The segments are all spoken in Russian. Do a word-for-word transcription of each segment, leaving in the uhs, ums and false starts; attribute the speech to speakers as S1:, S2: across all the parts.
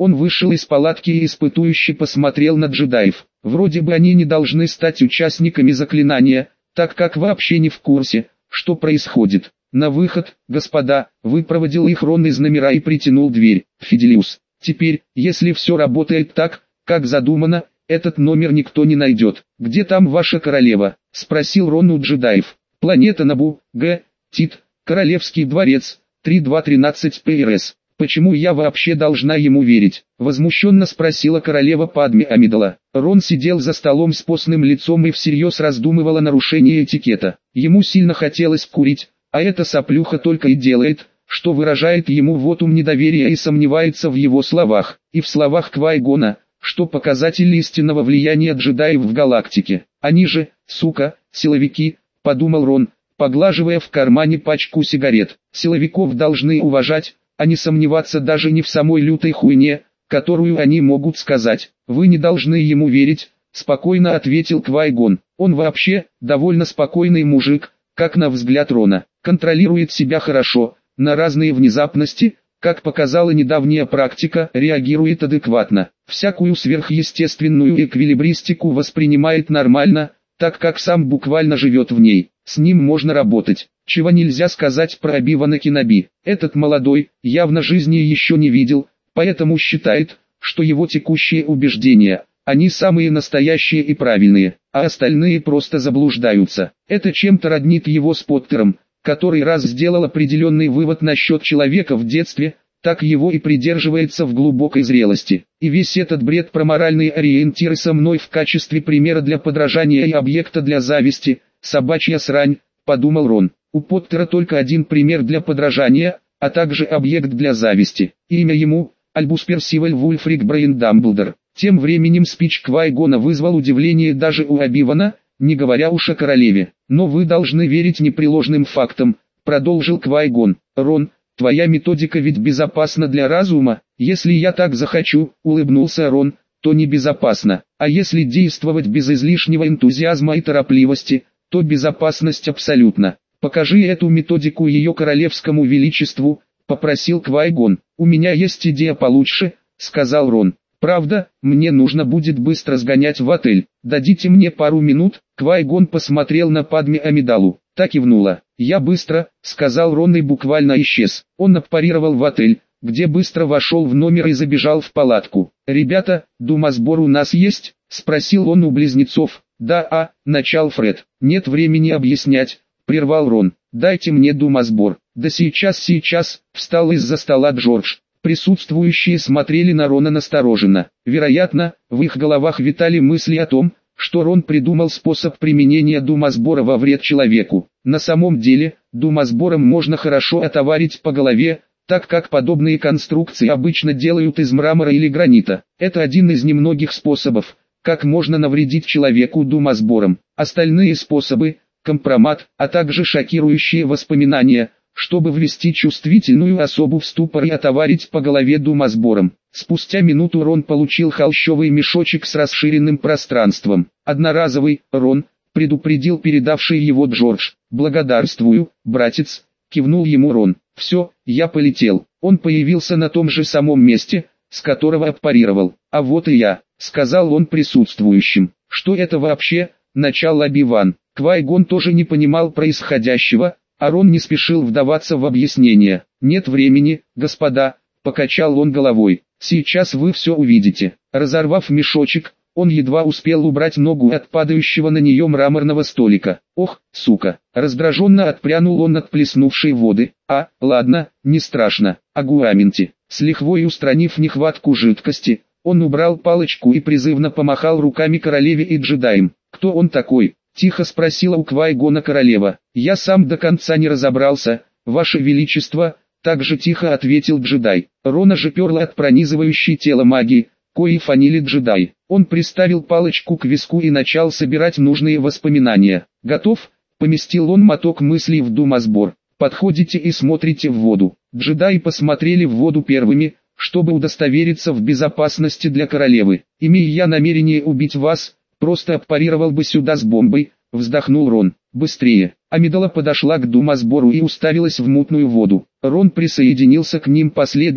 S1: Он вышел из палатки и испытующе посмотрел на джедаев. Вроде бы они не должны стать участниками заклинания, так как вообще не в курсе, что происходит. На выход, господа, выпроводил их Рон из номера и притянул дверь. Фиделиус, теперь, если все работает так, как задумано, этот номер никто не найдет. Где там ваша королева? Спросил Рон у джедаев. Планета Набу, Г. Тит, Королевский дворец, тридцать два тринадцать пэ эр эс. Почему я вообще должна ему верить? Возмущенно спросила королева Падме Амидала. Рон сидел за столом с постным лицом и всерьез раздумывал о нарушении этикета. Ему сильно хотелось курить, а эта соплюха только и делает, что выражает ему вотум недоверия и сомневается в его словах, и в словах Квай-Гона, что показатель истинного влияния джедаев в галактике. Они же, сука, силовики, подумал Рон, поглаживая в кармане пачку сигарет. Силовиков должны уважать, а не сомневаться даже не в самой лютой хуйне, которую они могут сказать. Вы не должны ему верить, спокойно ответил Квай-Гон. Он вообще, довольно спокойный мужик, как на взгляд Рона, контролирует себя хорошо, на разные внезапности, как показала недавняя практика, реагирует адекватно. Всякую сверхъестественную эквилибристику воспринимает нормально, так как сам буквально живет в ней. С ним можно работать. Чего нельзя сказать про Оби-Вана Кеноби. Этот молодой, явно жизни еще не видел, поэтому считает, что его текущие убеждения, они самые настоящие и правильные, а остальные просто заблуждаются. Это чем-то роднит его с Поттером, который раз сделал определенный вывод насчет человека в детстве, так его и придерживается в глубокой зрелости. И весь этот бред про моральные ориентиры со мной в качестве примера для подражания и объекта для зависти, собачья срань, подумал Рон. У Поттера только один пример для подражания, а также объект для зависти. Имя ему – Альбус Персиваль Вульфрик Брейн Дамблдор. Тем временем спич Квай-Гона вызвал удивление даже у Оби-Вана, не говоря уж о королеве. Но вы должны верить непреложным фактам, продолжил Квай-Гон. Рон, твоя методика ведь безопасна для разума. Если я так захочу, улыбнулся Рон, то не безопасно. А если действовать без излишнего энтузиазма и торопливости, то безопасность абсолютна. Покажи эту методику ее королевскому величеству, попросил Квай-Гон. У меня есть идея получше, сказал Рон. Правда, мне нужно будет быстро сгонять в отель. Дадите мне пару минут? Квай-Гон посмотрел на Падме Амидалу. Та кивнула. Я быстро, сказал Рон и буквально исчез. Он отпарировал в отель, где быстро вошел в номер и забежал в палатку. Ребята, думасбор у нас есть? Спросил он у близнецов. Да, а, начал Фред. Нет времени объяснять, прервал Рон. Дайте мне думасбор. Да сейчас, сейчас, встал из-за стола Джордж. Присутствующие смотрели на Рона настороженно. Вероятно, в их головах витали мысли о том, что Рон придумал способ применения думасбора во вред человеку. На самом деле, думасбором можно хорошо отоварить по голове, так как подобные конструкции обычно делают из мрамора или гранита. Это один из немногих способов, как можно навредить человеку думасбором. Остальные способы – компромат, а также шокирующие воспоминания – чтобы ввести чувствительную особу в ступор и отоварить по голове думасбором. Спустя минуту Рон получил холщовый мешочек с расширенным пространством. Одноразовый, Рон, предупредил передавший его Джордж. «Благодарствую, братец», кивнул ему Рон. «Все, я полетел». Он появился на том же самом месте, с которого отпарировал. «А вот и я», сказал он присутствующим. «Что это вообще?» начал Оби-Ван. Квай-Гон тоже не понимал происходящего, а Рон не спешил вдаваться в объяснение. «Нет времени, господа», — покачал он головой. «Сейчас вы все увидите». Разорвав мешочек, он едва успел убрать ногу от падающего на нее мраморного столика. «Ох, сука!» Раздраженно отпрянул он от плеснувшей воды. «А, ладно, не страшно. Агуаменти». С лихвой устранив нехватку жидкости, он убрал палочку и призывно помахал руками королеве и джедаям. «Кто он такой?» — тихо спросила у Квай-Гона королева. «Я сам до конца не разобрался, ваше величество», — также тихо ответил джедай. Рона же перло от пронизывающей тело магии, кои фанили джедай. Он приставил палочку к виску и начал собирать нужные воспоминания. «Готов?» — поместил он моток мыслей в думасбор. «Подходите и смотрите в воду». Джедаи посмотрели в воду первыми, чтобы удостовериться в безопасности для королевы. «Имея я намерение убить вас, просто аппарировал бы сюда с бомбой», — вздохнул Рон. «Быстрее». Амидала подошла к думасбору и уставилась в мутную воду. Рон присоединился к ним последним,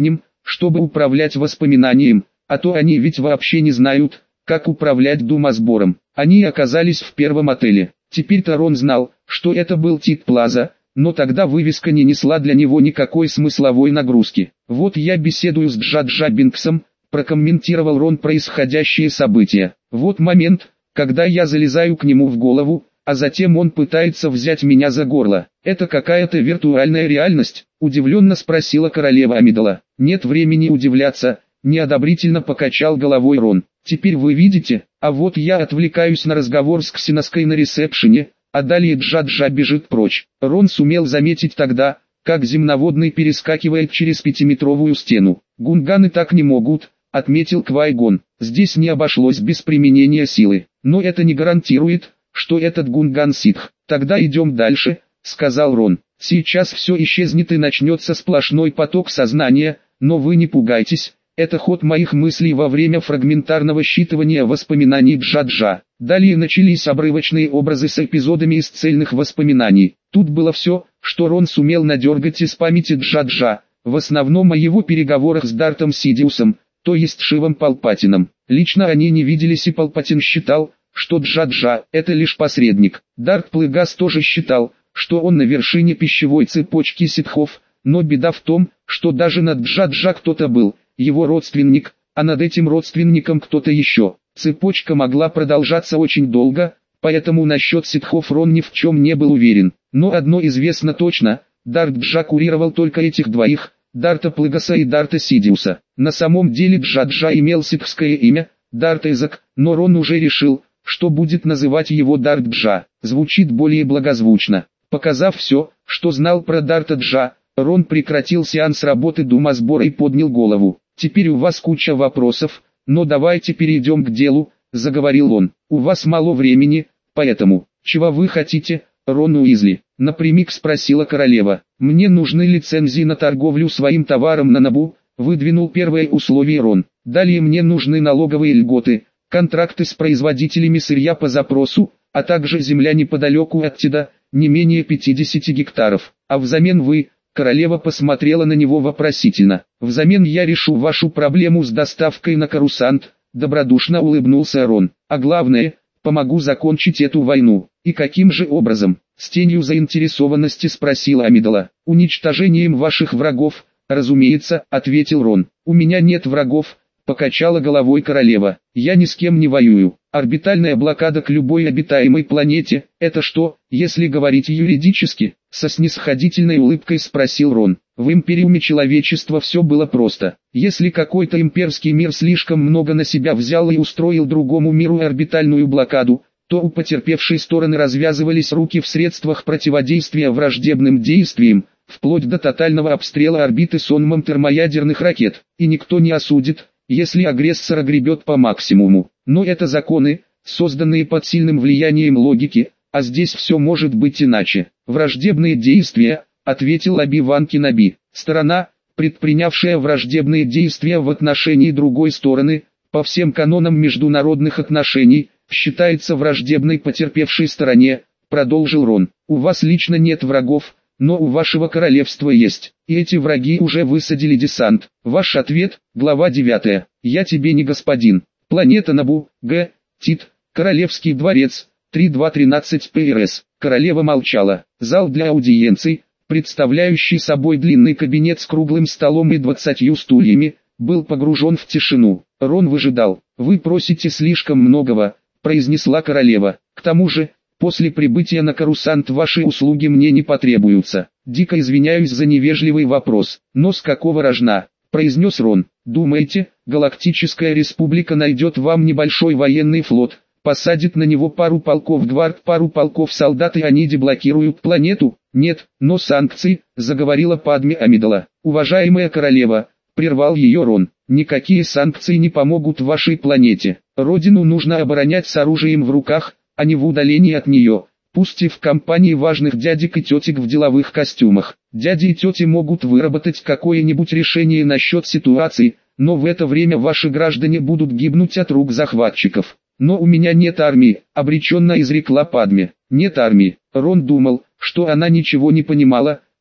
S1: чтобы управлять воспоминанием, а то они ведь вообще не знают, как управлять думосбором. Они оказались в первом отеле. Теперь-то Рон знал, что это был Тит Плаза, но тогда вывеска не несла для него никакой смысловой нагрузки. «Вот я беседую с Джаджа Бинксом», прокомментировал Рон происходящие события. «Вот момент, когда я залезаю к нему в голову, а затем он пытается взять меня за горло. Это какая-то виртуальная реальность?» – удивленно спросила королева Амидала. «Нет времени удивляться», – неодобрительно покачал головой Рон. «Теперь вы видите, а вот я отвлекаюсь на разговор с Ксеноской на ресепшене, а далее Джаджа бежит прочь». Рон сумел заметить тогда, как земноводный перескакивает через пятиметровую стену. «Гунганы так не могут», — отметил Квай-Гон. «Здесь не обошлось без применения силы. Но это не гарантирует, что этот Гунган ситх. Тогда идем дальше», — сказал Рон. «Сейчас все исчезнет и начнется сплошной поток сознания, но вы не пугайтесь. Это ход моих мыслей во время фрагментарного считывания воспоминаний Джаджа». Далее начались обрывочные образы с эпизодами из цельных воспоминаний. Тут было все, что Рон сумел надергать из памяти Джаджа, в основном о его переговорах с Дартом Сидиусом, то есть Шивом Палпатином. Лично они не виделись, и Палпатин считал, что Джаджа – это лишь посредник. Дарт Плыгас тоже считал, что он на вершине пищевой цепочки ситхов, но беда в том, что даже над Джаджа кто-то был, его родственник, а над этим родственником кто-то еще. Цепочка могла продолжаться очень долго, поэтому насчет ситхов Рон ни в чем не был уверен. Но одно известно точно, Дарт Джа курировал только этих двоих, Дарта Плыгаса и Дарта Сидиуса. На самом деле Джаджа имел ситхское имя, Дарт Эзак, но Рон уже решил, что будет называть его Дарт Джа. Звучит более благозвучно. Показав все, что знал про Дарта Джа, Рон прекратил сеанс работы думосбора и поднял голову. «Теперь у вас куча вопросов, но давайте перейдем к делу», — заговорил он. «У вас мало времени, поэтому, чего вы хотите, Рон Уизли?» — напрямик спросила королева. «Мне нужны лицензии на торговлю своим товаром на Набу», — выдвинул первое условие Рон. «Далее мне нужны налоговые льготы, контракты с производителями сырья по запросу, а также земля неподалеку от Тида, не менее пятидесяти гектаров. А взамен вы...» Королева посмотрела на него вопросительно. «Взамен я решу вашу проблему с доставкой на Корусант», — добродушно улыбнулся Рон. «А главное, помогу закончить эту войну». «И каким же образом?» — с тенью заинтересованности спросила Амидала. «Уничтожением ваших врагов, разумеется», — ответил Рон. «У меня нет врагов», — покачала головой королева. «Я ни с кем не воюю. Орбитальная блокада к любой обитаемой планете — это что, если говорить юридически?» Со снисходительной улыбкой спросил Рон. «В Империуме человечества все было просто. Если какой-то имперский мир слишком много на себя взял и устроил другому миру орбитальную блокаду, то у потерпевшей стороны развязывались руки в средствах противодействия враждебным действиям, вплоть до тотального обстрела орбиты сонмом термоядерных ракет, и никто не осудит, если агрессор огребет по максимуму. Но это законы, созданные под сильным влиянием логики, а здесь все может быть иначе. «Враждебные действия», — ответил Оби-Ван Кеноби. «Сторона, предпринявшая враждебные действия в отношении другой стороны, по всем канонам международных отношений, считается враждебной потерпевшей стороне», — продолжил Рон. «У вас лично нет врагов, но у вашего королевства есть, и эти враги уже высадили десант. Ваш ответ, глава девятая. Я тебе не господин. Планета Набу, Г. Тит, Королевский дворец, три два тринадцать пэ эр эс». Королева молчала. Зал для аудиенций, представляющий собой длинный кабинет с круглым столом и двадцатью стульями, был погружен в тишину. Рон выжидал. «Вы просите слишком многого», — произнесла королева. «К тому же, после прибытия на Корусант ваши услуги мне не потребуются. Дико извиняюсь за невежливый вопрос, но с какого рожна?» — произнес Рон. «Думаете, Галактическая Республика найдет вам небольшой военный флот, посадит на него пару полков гвард, пару полков солдат, и они деблокируют планету?» «Нет, но санкции», — заговорила Падме Амидала. «Уважаемая королева», — прервал ее Рон, — «никакие санкции не помогут вашей планете. Родину нужно оборонять с оружием в руках, а не в удалении от нее, пусть и в компании важных дядек и тетек в деловых костюмах. Дяди и тети могут выработать какое-нибудь решение насчет ситуации, но в это время ваши граждане будут гибнуть от рук захватчиков». «Но у меня нет армии», — обреченно изрекла Падме. «Нет армии». Рон думал, что она ничего не понимала,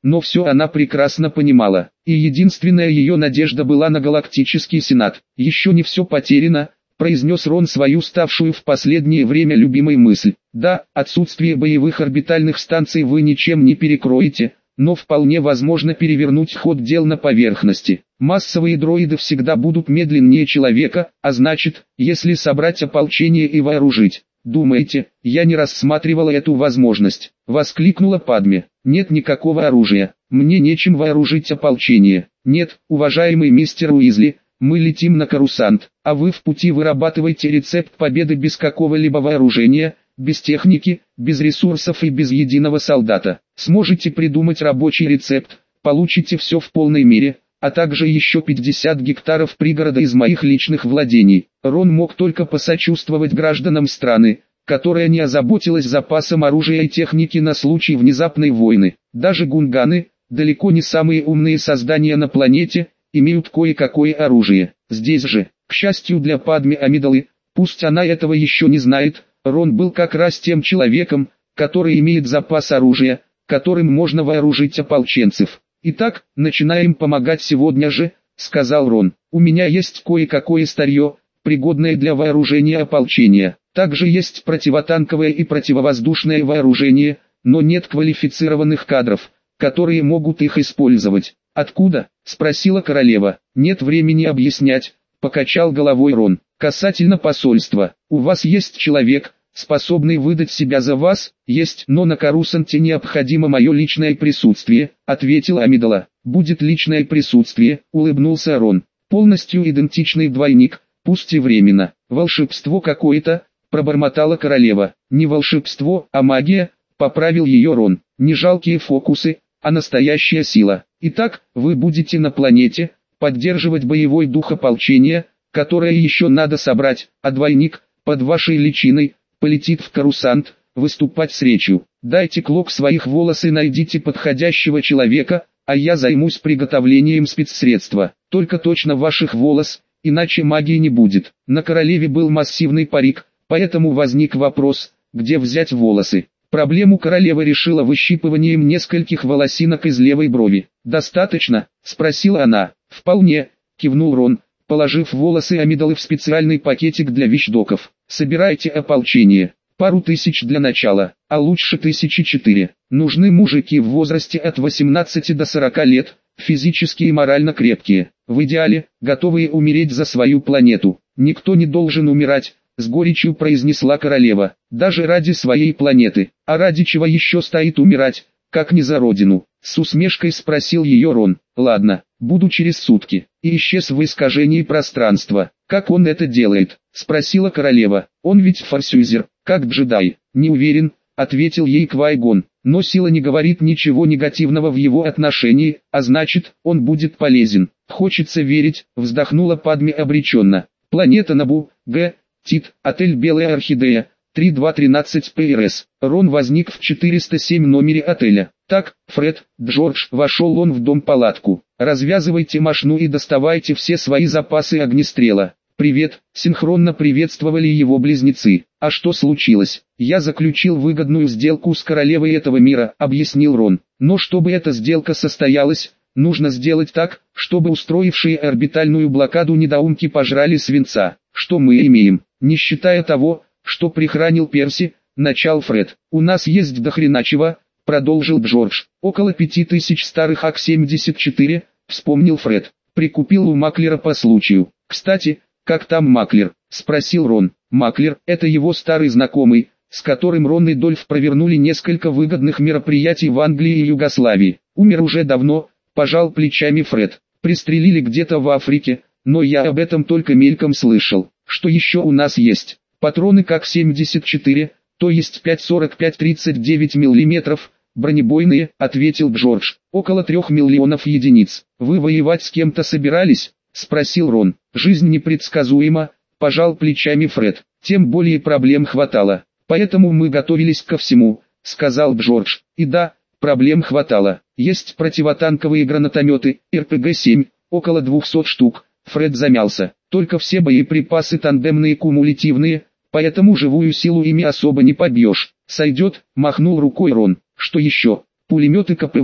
S1: но все она прекрасно понимала, и единственная ее надежда была на Галактический Сенат. «Еще не все потеряно», — произнес Рон свою ставшую в последнее время любимой мысль. «Да, отсутствие боевых орбитальных станций вы ничем не перекроете, но вполне возможно перевернуть ход дел на поверхности. Массовые дроиды всегда будут медленнее человека, а значит, если собрать ополчение и вооружить». «Думаете, я не рассматривала эту возможность?» — воскликнула Падме. «Нет никакого оружия, мне нечем вооружить ополчение». «Нет, уважаемый мистер Уизли, мы летим на Корусант, а вы в пути вырабатываете рецепт победы без какого-либо вооружения, без техники, без ресурсов и без единого солдата. Сможете придумать рабочий рецепт, получите все в полной мере, а также еще пятьдесят гектаров пригорода из моих личных владений». Рон мог только посочувствовать гражданам страны, которая не озаботилась запасом оружия и техники на случай внезапной войны. Даже гунганы, далеко не самые умные создания на планете, имеют кое-какое оружие. Здесь же, к счастью для Падме Амидалы, пусть она этого еще не знает, Рон был как раз тем человеком, который имеет запас оружия, которым можно вооружить ополченцев. «Итак, начинаем помогать сегодня же», — сказал Рон. «У меня есть кое-какое старье, пригодное для вооружения ополчения. Также есть противотанковое и противовоздушное вооружение, но нет квалифицированных кадров, которые могут их использовать». «Откуда?» — спросила королева. «Нет времени объяснять», — покачал головой Рон. «Касательно посольства, у вас есть человек, способный выдать себя за вас?» «Есть, но на Корусанте необходимо мое личное присутствие», — ответила Амидала. «Будет личное присутствие», — улыбнулся Рон. «Полностью идентичный двойник, пусть и временно». «Волшебство какое-то», — пробормотала королева. «Не волшебство, а магия», — поправил ее Рон. «Не жалкие фокусы, а настоящая сила. Итак, вы будете на планете, поддерживать боевой дух ополчения, которое еще надо собрать, а двойник, под вашей личиной, полетит в Корусант, выступать с речью. Дайте клок своих волос и найдите подходящего человека, а я займусь приготовлением спецсредства. Только точно ваших волос, иначе магии не будет». На королеве был массивный парик, поэтому возник вопрос, где взять волосы. Проблему королева решила выщипыванием нескольких волосинок из левой брови. «Достаточно?» — спросила она. «Вполне», — кивнул Рон, положив волосы Амидалы в специальный пакетик для вещдоков. «Собирайте ополчение. Пару тысяч для начала, а лучше тысячи четыре. Нужны мужики в возрасте от восемнадцати до сорока лет, физически и морально крепкие. В идеале, готовые умереть за свою планету. Никто не должен умирать», — с горечью произнесла королева. «Даже ради своей планеты. А ради чего еще стоит умирать, как не за родину?» С усмешкой спросил ее Рон. «Ладно, буду через сутки». И исчез в искажении пространства. «Как он это делает?» — спросила королева. «Он ведь форсюзер, как джедай». «Не уверен», — ответил ей Квай-Гон. «Но сила не говорит ничего негативного в его отношении, а значит, он будет полезен». «Хочется верить», — вздохнула Падме обреченно. «Планета Набу, Г. Тит, отель «Белая орхидея», три два тринадцать ПРС». Рон возник в четыреста семь номере отеля. «Так, Фред, Джордж», вошел он в дом-палатку. «Развязывайте мошну и доставайте все свои запасы огнестрела». «Привет», синхронно приветствовали его близнецы. «А что случилось?» «Я заключил выгодную сделку с королевой этого мира», объяснил Рон. «Но чтобы эта сделка состоялась, нужно сделать так, чтобы устроившие орбитальную блокаду недоумки пожрали свинца. Что мы имеем, не считая того, что прихранил Перси?» Начал Фред. «У нас есть дохрена чего», продолжил Джордж. «Около пяти тысяч старых ак семьдесят четыре», вспомнил Фред. «Прикупил у маклера по случаю». «Кстати, как там маклер?» спросил Рон. Маклер – это его старый знакомый, с которым Рон и Дольф провернули несколько выгодных мероприятий в Англии и Югославии. «Умер уже давно», пожал плечами Фред. «Пристрелили где-то в Африке, но я об этом только мельком слышал. Что еще у нас есть? Патроны как семьдесят четыре, то есть пять сорок пять тридцать девять миллиметров, бронебойные», ответил Джордж. «Около трех миллионов единиц». «Вы воевать с кем-то собирались?» спросил Рон. «Жизнь непредсказуема», пожал плечами Фред. «Тем более проблем хватало. Поэтому мы готовились ко всему», сказал Джордж. «И да, проблем хватало. Есть противотанковые гранатометы, эр пэ гэ семь, около двухсот штук». Фред замялся. «Только все боеприпасы тандемные кумулятивные, поэтому живую силу ими особо не побьешь». «Сойдет», махнул рукой Рон. «Что еще?» «Пулеметы ка пэ вэ»,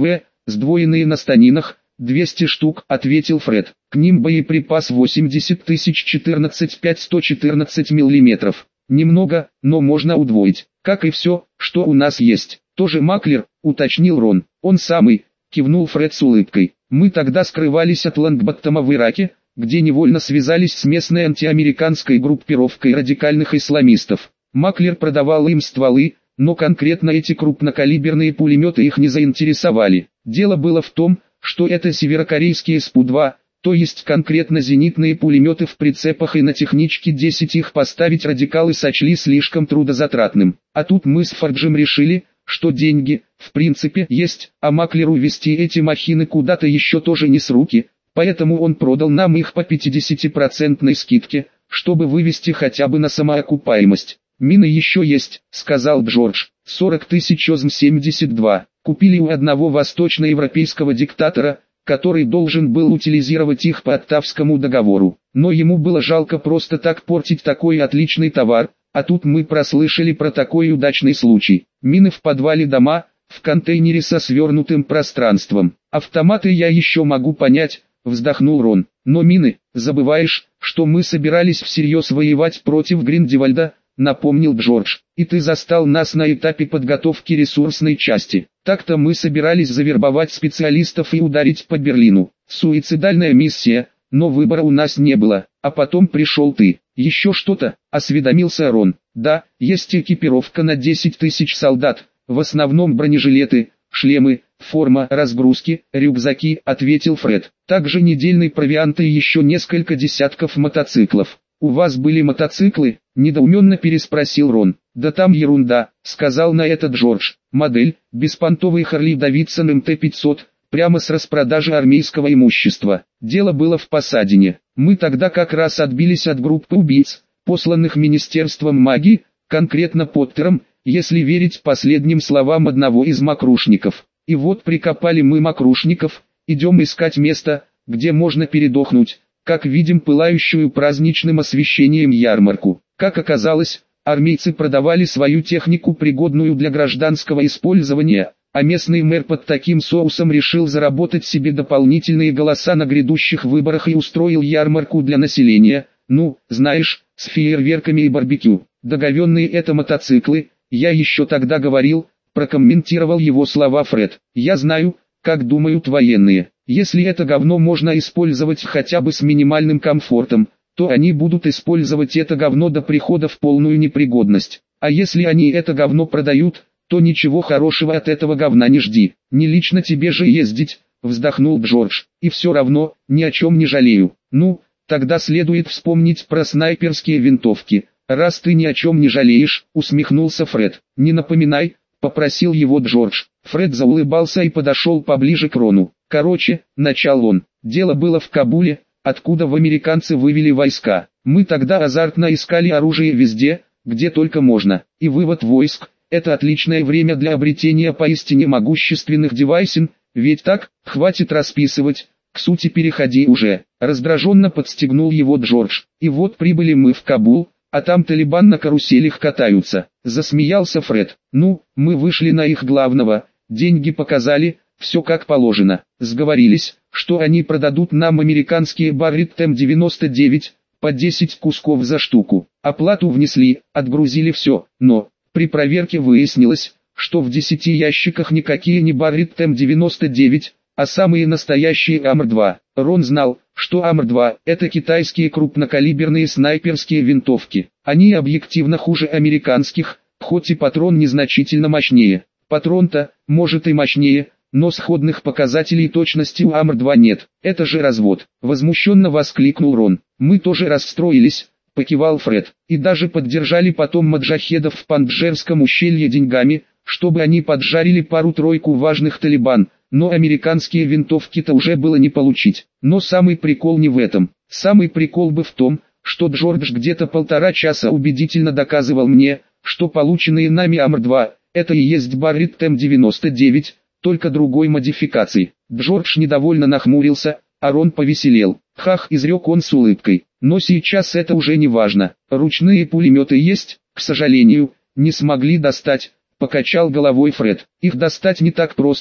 S1: сдвоенные на станинах, двести штук, ответил Фред. К ним боеприпас восемьдесят тысяч четырнадцать пять сто четырнадцать миллиметров. Немного, но можно удвоить. Как и все, что у нас есть. Тоже Маклер, уточнил Рон. Он самый, кивнул Фред с улыбкой. Мы тогда скрывались от Лонгботтома в Ираке, где невольно связались с местной антиамериканской группировкой радикальных исламистов. Маклер продавал им стволы, но конкретно эти крупнокалиберные пулеметы их не заинтересовали. Дело было в том, что это северокорейские эс пэ два, то есть конкретно зенитные пулеметы в прицепах, и на техничке десять их поставить радикалы сочли слишком трудозатратным. А тут мы с Форджем решили, что деньги, в принципе, есть, а Маклеру везти эти махины куда-то еще тоже не с руки, поэтому он продал нам их по пятидесятипроцентной скидке, чтобы вывести хотя бы на самоокупаемость. «Мины еще есть», — сказал Джордж, — сорок тысяч ОЗМ семьдесят два. Купили у одного восточноевропейского диктатора, который должен был утилизировать их по Оттавскому договору. Но ему было жалко просто так портить такой отличный товар, а тут мы прослышали про такой удачный случай. Мины в подвале дома, в контейнере со свернутым пространством. Автоматы я еще могу понять, вздохнул Рон. Но мины, забываешь, что мы собирались всерьез воевать против Гриндевальда, напомнил Джордж. И ты застал нас на этапе подготовки ресурсной части. Так-то мы собирались завербовать специалистов и ударить по Берлину. Суицидальная миссия, но выбора у нас не было. А потом пришел ты. Еще что-то, осведомился Рон. Да, есть экипировка на десять тысяч солдат, в основном бронежилеты, шлемы, форма, разгрузки, рюкзаки, ответил Фред. Также недельный провиант и еще несколько десятков мотоциклов. «У вас были мотоциклы?» – недоуменно переспросил Рон. «Да там ерунда», – сказал на это Джордж. «Модель, беспонтовый Харли Дэвидсон эм тэ пятьсот, прямо с распродажи армейского имущества. Дело было в Пасадине. Мы тогда как раз отбились от группы убийц, посланных Министерством магии, конкретно Поттером, если верить последним словам одного из мокрушников. И вот прикопали мы мокрушников, идем искать место, где можно передохнуть. Как видим пылающую праздничным освещением ярмарку. Как оказалось, армейцы продавали свою технику, пригодную для гражданского использования, а местный мэр под таким соусом решил заработать себе дополнительные голоса на грядущих выборах и устроил ярмарку для населения, ну, знаешь, с фейерверками и барбекю. Договенные это мотоциклы, я еще тогда говорил, прокомментировал его слова Фред. Я знаю, как думают военные. Если это говно можно использовать хотя бы с минимальным комфортом, то они будут использовать это говно до прихода в полную непригодность. А если они это говно продают, то ничего хорошего от этого говна не жди. Не лично тебе же ездить, вздохнул Джордж. И все равно, ни о чем не жалею. Ну, тогда следует вспомнить про снайперские винтовки. Раз ты ни о чем не жалеешь, усмехнулся Фред. Не напоминай, попросил его Джордж. Фред заулыбался и подошел поближе к Рону. Короче, начал он, дело было в Кабуле, откуда в американцы вывели войска. Мы тогда азартно искали оружие везде, где только можно. И вывод войск – это отличное время для обретения поистине могущественных девайсин, ведь так, хватит расписывать, к сути переходи уже. Раздраженно подстегнул его Джордж. И вот прибыли мы в Кабул, а там Талибан на каруселях катаются. Засмеялся Фред. Ну, мы вышли на их главного, деньги показали, все как положено. Сговорились, что они продадут нам американские Barrett эм девяносто девять, по десять кусков за штуку. Оплату внесли, отгрузили все, но при проверке выяснилось, что в десяти ящиках никакие не Barrett эм девяносто девять, а самые настоящие эй эм эр два. Рон знал, что эй эм эр два – это китайские крупнокалиберные снайперские винтовки. Они объективно хуже американских, хоть и патрон незначительно мощнее. Патрон-то, может и мощнее, но сходных показателей точности у эй эм эр два нет. Это же развод. Возмущенно воскликнул Рон. Мы тоже расстроились, покивал Фред. И даже поддержали потом маджахедов в Панджшерском ущелье деньгами, чтобы они поджарили пару-тройку важных талибан. Но американские винтовки-то уже было не получить. Но самый прикол не в этом. Самый прикол бы в том, что Джордж где-то полтора часа убедительно доказывал мне, что полученные нами эй эм эр два – это и есть Barrett эм девяносто девять, только другой модификации. Джордж недовольно нахмурился, а Рон повеселел. Хах, изрек он с улыбкой. Но сейчас это уже не важно. Ручные пулеметы есть, к сожалению, не смогли достать, покачал головой Фред. Их достать не так просто,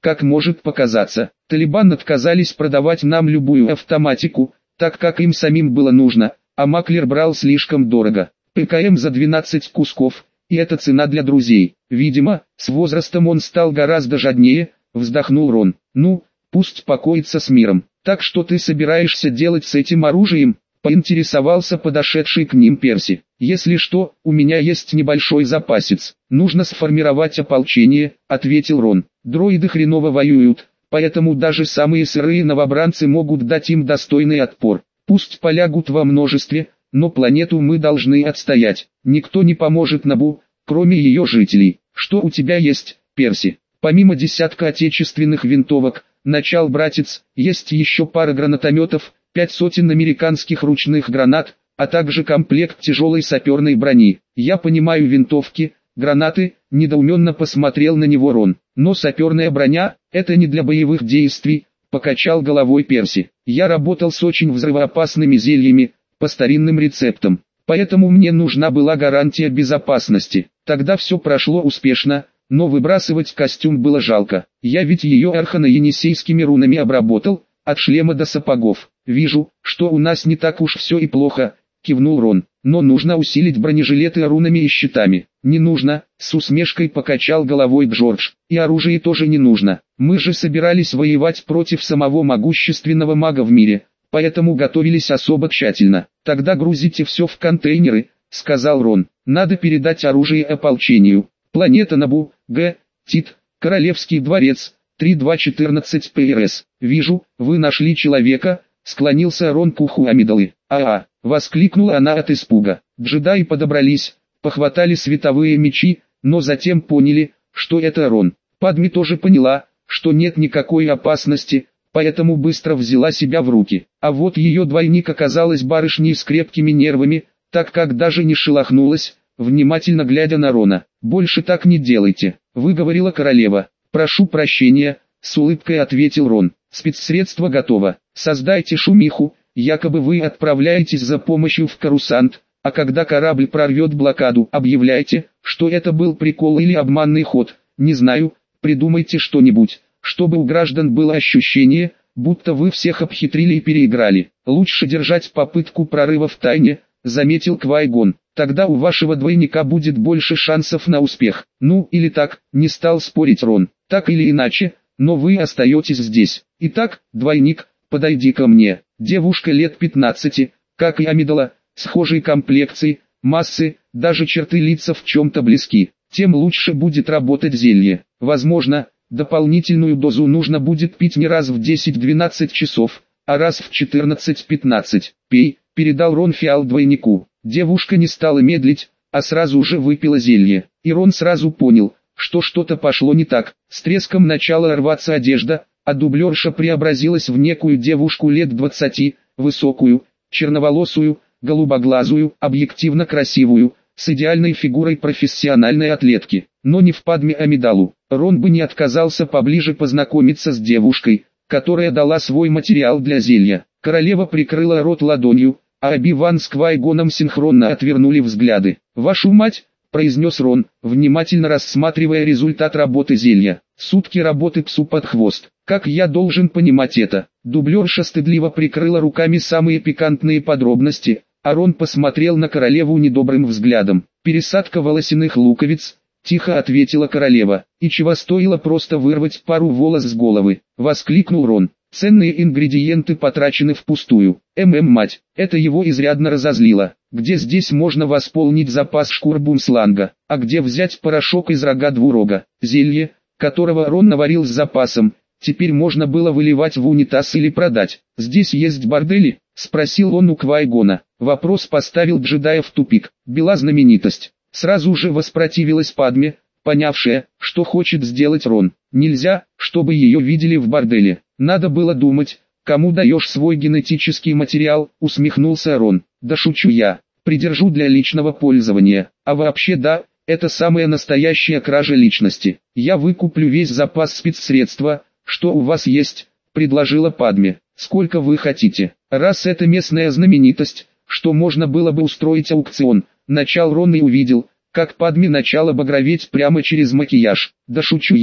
S1: как может показаться. Талибан отказались продавать нам любую автоматику, так как им самим было нужно, а маклер брал слишком дорого. ПКМ за двенадцать кусков, и это цена для друзей. Видимо, с возрастом он стал гораздо жаднее, вздохнул Рон. Ну, пусть покоится с миром. Так что ты собираешься делать с этим оружием? Поинтересовался подошедший к ним Перси. Если что, у меня есть небольшой запасец. Нужно сформировать ополчение, ответил Рон. Дроиды хреново воюют, поэтому даже самые сырые новобранцы могут дать им достойный отпор. Пусть полягут во множестве, но планету мы должны отстоять. Никто не поможет Набу, кроме ее жителей. Что у тебя есть, Перси? Помимо десятка отечественных винтовок, начал братец, есть еще пара гранатометов, пять сотен американских ручных гранат, а также комплект тяжелой саперной брони. Я понимаю винтовки, гранаты, недоуменно посмотрел на него Рон. Но саперная броня, это не для боевых действий, покачал головой Перси. Я работал с очень взрывоопасными зельями, по старинным рецептам, поэтому мне нужна была гарантия безопасности. Тогда все прошло успешно, но выбрасывать костюм было жалко. Я ведь ее архано-енисейскими рунами обработал, от шлема до сапогов. Вижу, что у нас не так уж все и плохо, кивнул Рон. Но нужно усилить бронежилеты рунами и щитами. Не нужно, с усмешкой покачал головой Джордж. И оружие тоже не нужно. Мы же собирались воевать против самого могущественного мага в мире, поэтому готовились особо тщательно. Тогда грузите все в контейнеры, сказал Рон. Надо передать оружие ополчению. Планета Набу, Г. Тит, Королевский дворец, три два четырнадцать ПРС. Вижу, вы нашли человека, склонился Рон к уху Амидалы. А-а, воскликнула она от испуга. Джедаи подобрались, похватали световые мечи, но затем поняли, что это Рон. Падми тоже поняла, что нет никакой опасности, поэтому быстро взяла себя в руки. А вот ее двойник оказалась барышней с крепкими нервами, так как даже не шелохнулась, внимательно глядя на Рона. «Больше так не делайте», — выговорила королева. «Прошу прощения», — с улыбкой ответил Рон. «Спецсредство готово. Создайте шумиху, якобы вы отправляетесь за помощью в Корусант, а когда корабль прорвет блокаду, объявляйте, что это был прикол или обманный ход, не знаю, придумайте что-нибудь, чтобы у граждан было ощущение, будто вы всех обхитрили и переиграли. Лучше держать попытку прорыва в тайне», — заметил Квай-Гон. «Тогда у вашего двойника будет больше шансов на успех». «Ну или так», — не стал спорить Рон. «Так или иначе, но вы остаетесь здесь. Итак, двойник, подойди ко мне». Девушка лет пятнадцати, как и Амидала, схожей комплекции, массы, даже черты лица в чем-то близки. Тем лучше будет работать зелье. Возможно, дополнительную дозу нужно будет пить не раз в десять-двенадцать часов, а раз в четырнадцать-пятнадцать. «Пей», — передал Рон фиал двойнику. Девушка не стала медлить, а сразу же выпила зелье. И Рон сразу понял, что что-то пошло не так. С треском начала рваться одежда, а дублерша преобразилась в некую девушку лет двадцати, высокую, черноволосую, голубоглазую, объективно красивую, с идеальной фигурой профессиональной атлетки. Но не в Падме Амидалу. Рон бы не отказался поближе познакомиться с девушкой, которая дала свой материал для зелья. Королева прикрыла рот ладонью, а Оби-Ван с Квай-Гоном синхронно отвернули взгляды. «Вашу мать!» — произнес Рон, внимательно рассматривая результат работы зелья. «Сутки работы псу под хвост. Как я должен понимать это?» Дублерша стыдливо прикрыла руками самые пикантные подробности, а Рон посмотрел на королеву недобрым взглядом. «Пересадка волосяных луковиц», — тихо ответила королева. «И чего стоило просто вырвать пару волос с головы?» — воскликнул Рон. «Ценные ингредиенты потрачены впустую. ММ мать, это его изрядно разозлило. Где здесь можно восполнить запас шкур бумсланга, а где взять порошок из рога двурога? Зелье, которого Рон наварил с запасом, теперь можно было выливать в унитаз или продать. Здесь есть бордели?» — спросил он у Квай-Гона. Вопрос поставил джедая в тупик. Бела знаменитость. Сразу же воспротивилась Падме, понявшая, что хочет сделать Рон. «Нельзя, чтобы ее видели в борделе. Надо было думать, кому даешь свой генетический материал», — усмехнулся Рон. «Да шучу я, придержу для личного пользования. А вообще да, это самая настоящая кража личности. Я выкуплю весь запас спецсредства, что у вас есть», — предложила Падме. «Сколько вы хотите? Раз это местная знаменитость, что можно было бы устроить аукцион». Начал Рон и увидел, как Падме начала багроветь прямо через макияж. «Да шучу я.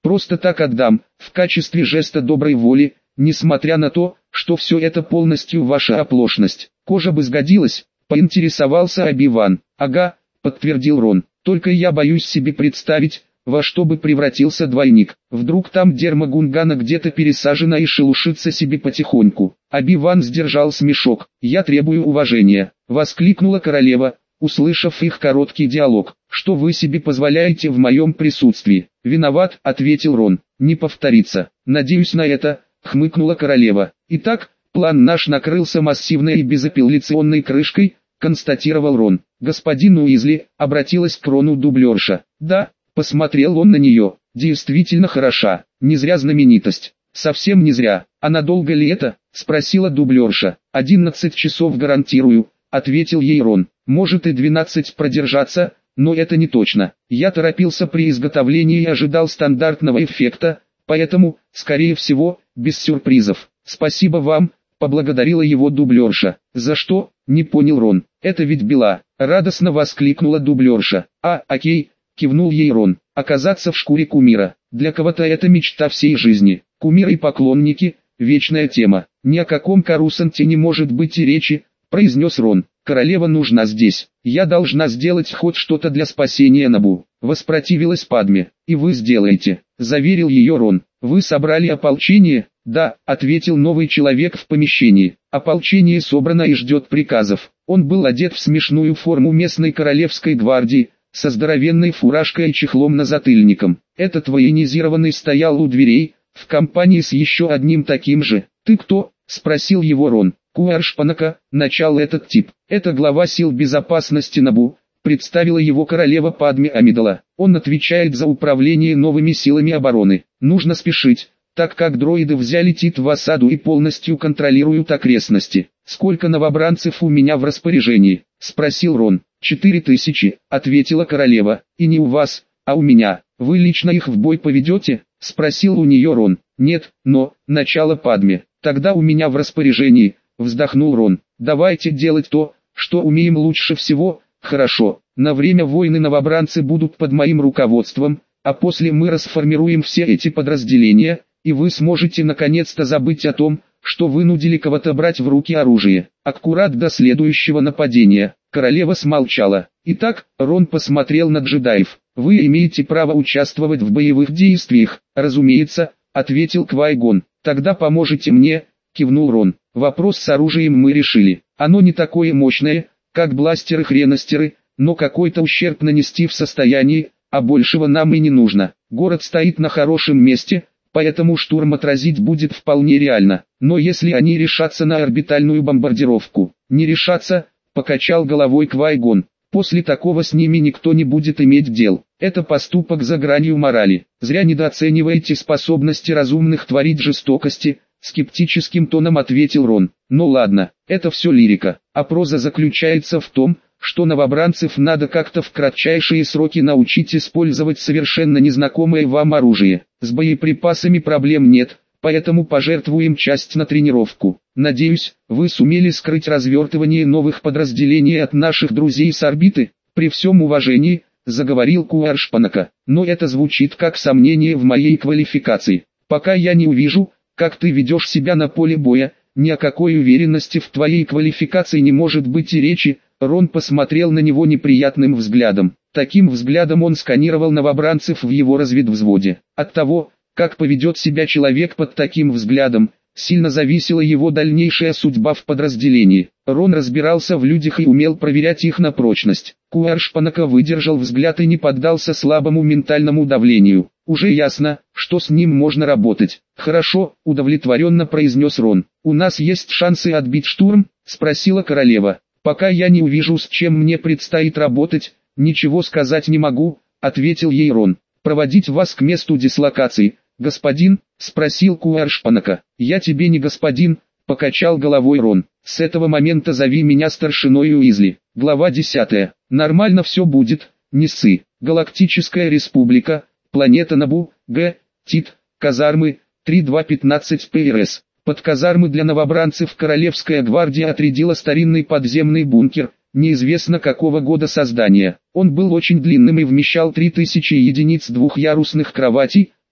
S1: Просто так отдам, в качестве жеста доброй воли, несмотря на то, что все это полностью ваша оплошность. Кожа бы сгодилась, поинтересовался Оби-Ван. Ага, подтвердил Рон. Только я боюсь себе представить, во что бы превратился двойник. Вдруг там дерма Гунгана где-то пересажена и шелушится себе потихоньку. Оби-Ван сдержал смешок. «Я требую уважения», — воскликнула королева, услышав их короткий диалог. «Что вы себе позволяете в моем присутствии?» «Виноват», — ответил Рон. «Не повторится». «Надеюсь на это», — хмыкнула королева. «Итак, план наш накрылся массивной и безапелляционной крышкой», — констатировал Рон. «Господин Уизли», — обратилась к Рону дублерша. «Да», — посмотрел он на нее, — «действительно хороша, не зря знаменитость». «Совсем не зря. А надолго ли это?» — спросила дублерша. «Одиннадцать часов гарантирую», — ответил ей Рон. «Может и двенадцать продержаться, но это не точно. Я торопился при изготовлении и ожидал стандартного эффекта, поэтому, скорее всего, без сюрпризов». «Спасибо вам», — поблагодарила его дублерша. «За что?» — не понял Рон. «Это ведь Бела», — радостно воскликнула дублерша. «А, окей», — кивнул ей Рон. «Оказаться в шкуре кумира. Для кого-то это мечта всей жизни. Кумиры и поклонники — вечная тема. Ни о каком Карусанте не может быть и речи», — произнес Рон. «Королева нужна здесь. Я должна сделать хоть что-то для спасения Набу», — воспротивилась Падме. «И вы сделаете», — заверил ее Рон. «Вы собрали ополчение?» «Да», — ответил новый человек в помещении. «Ополчение собрано и ждет приказов». Он был одет в смешную форму местной королевской гвардии, со здоровенной фуражкой и чехлом на затыльником. Этот военизированный стоял у дверей, в компании с еще одним таким же. «Ты кто?» — спросил его Рон. «Куаршпанака», — начал этот тип. «Это глава сил безопасности Набу», — представила его королева Падме Амидала. «Он отвечает за управление новыми силами обороны. Нужно спешить, так как дроиды взяли Тит в осаду и полностью контролируют окрестности». «Сколько новобранцев у меня в распоряжении?» — спросил Рон. «Четыре тысячи», — ответила королева. «И не у вас, а у меня. Вы лично их в бой поведете?» — спросил у нее Рон. «Нет, но», — начало Падме. «Тогда у меня в распоряжении», — вздохнул Рон. «Давайте делать то, что умеем лучше всего». «Хорошо, на время войны новобранцы будут под моим руководством, а после мы расформируем все эти подразделения, и вы сможете наконец-то забыть о том, что вынудили кого-то брать в руки оружие. Аккурат до следующего нападения». Королева смолчала. «Итак», — Рон посмотрел на джедаев, — «вы имеете право участвовать в боевых действиях». «Разумеется», — ответил Квай-Гон. «Тогда поможете мне», — кивнул Рон. «Вопрос с оружием мы решили. Оно не такое мощное, как бластеры-хренастеры, но какой-то ущерб нанести в состоянии, а большего нам и не нужно. Город стоит на хорошем месте, поэтому штурм отразить будет вполне реально. Но если они решатся на орбитальную бомбардировку, не решатся», — покачал головой Квай-Гон. «После такого с ними никто не будет иметь дел. Это поступок за гранью морали. Зря недооцениваете способности разумных творить жестокости», — скептическим тоном ответил Рон. «Ну ладно, это все лирика, а проза заключается в том, что новобранцев надо как-то в кратчайшие сроки научить использовать совершенно незнакомое вам оружие. С боеприпасами проблем нет, поэтому пожертвуем часть на тренировку. Надеюсь, вы сумели скрыть развертывание новых подразделений от наших друзей с орбиты. При всем уважении», — заговорил Куаршпанака, — «но это звучит как сомнение в моей квалификации. Пока я не увижу, как ты ведешь себя на поле боя, ни о какой уверенности в твоей квалификации не может быть и речи». Рон посмотрел на него неприятным взглядом. Таким взглядом он сканировал новобранцев в его разведвзводе. От того, как поведет себя человек под таким взглядом, сильно зависела его дальнейшая судьба в подразделении. Рон разбирался в людях и умел проверять их на прочность. Куаршпанака выдержал взгляд и не поддался слабому ментальному давлению. «Уже ясно, что с ним можно работать». «Хорошо», — удовлетворенно произнес Рон. «У нас есть шансы отбить штурм?» — спросила королева. «Пока я не увижу, с чем мне предстоит работать, ничего сказать не могу», — ответил ей Рон. «Проводить вас к месту дислокации, господин?» — спросил Куаршпанака. «Я тебе не господин», — покачал головой Рон. «С этого момента зови меня старшиной Уизли». Глава десятая. «Нормально все будет, не ссы. Галактическая республика, планета Набу, Г, Тит, казармы, три два пятнадцать ПРС». Под казармы для новобранцев Королевская гвардия отрядила старинный подземный бункер, неизвестно какого года создания. Он был очень длинным и вмещал три тысячи единиц двухъярусных кроватей,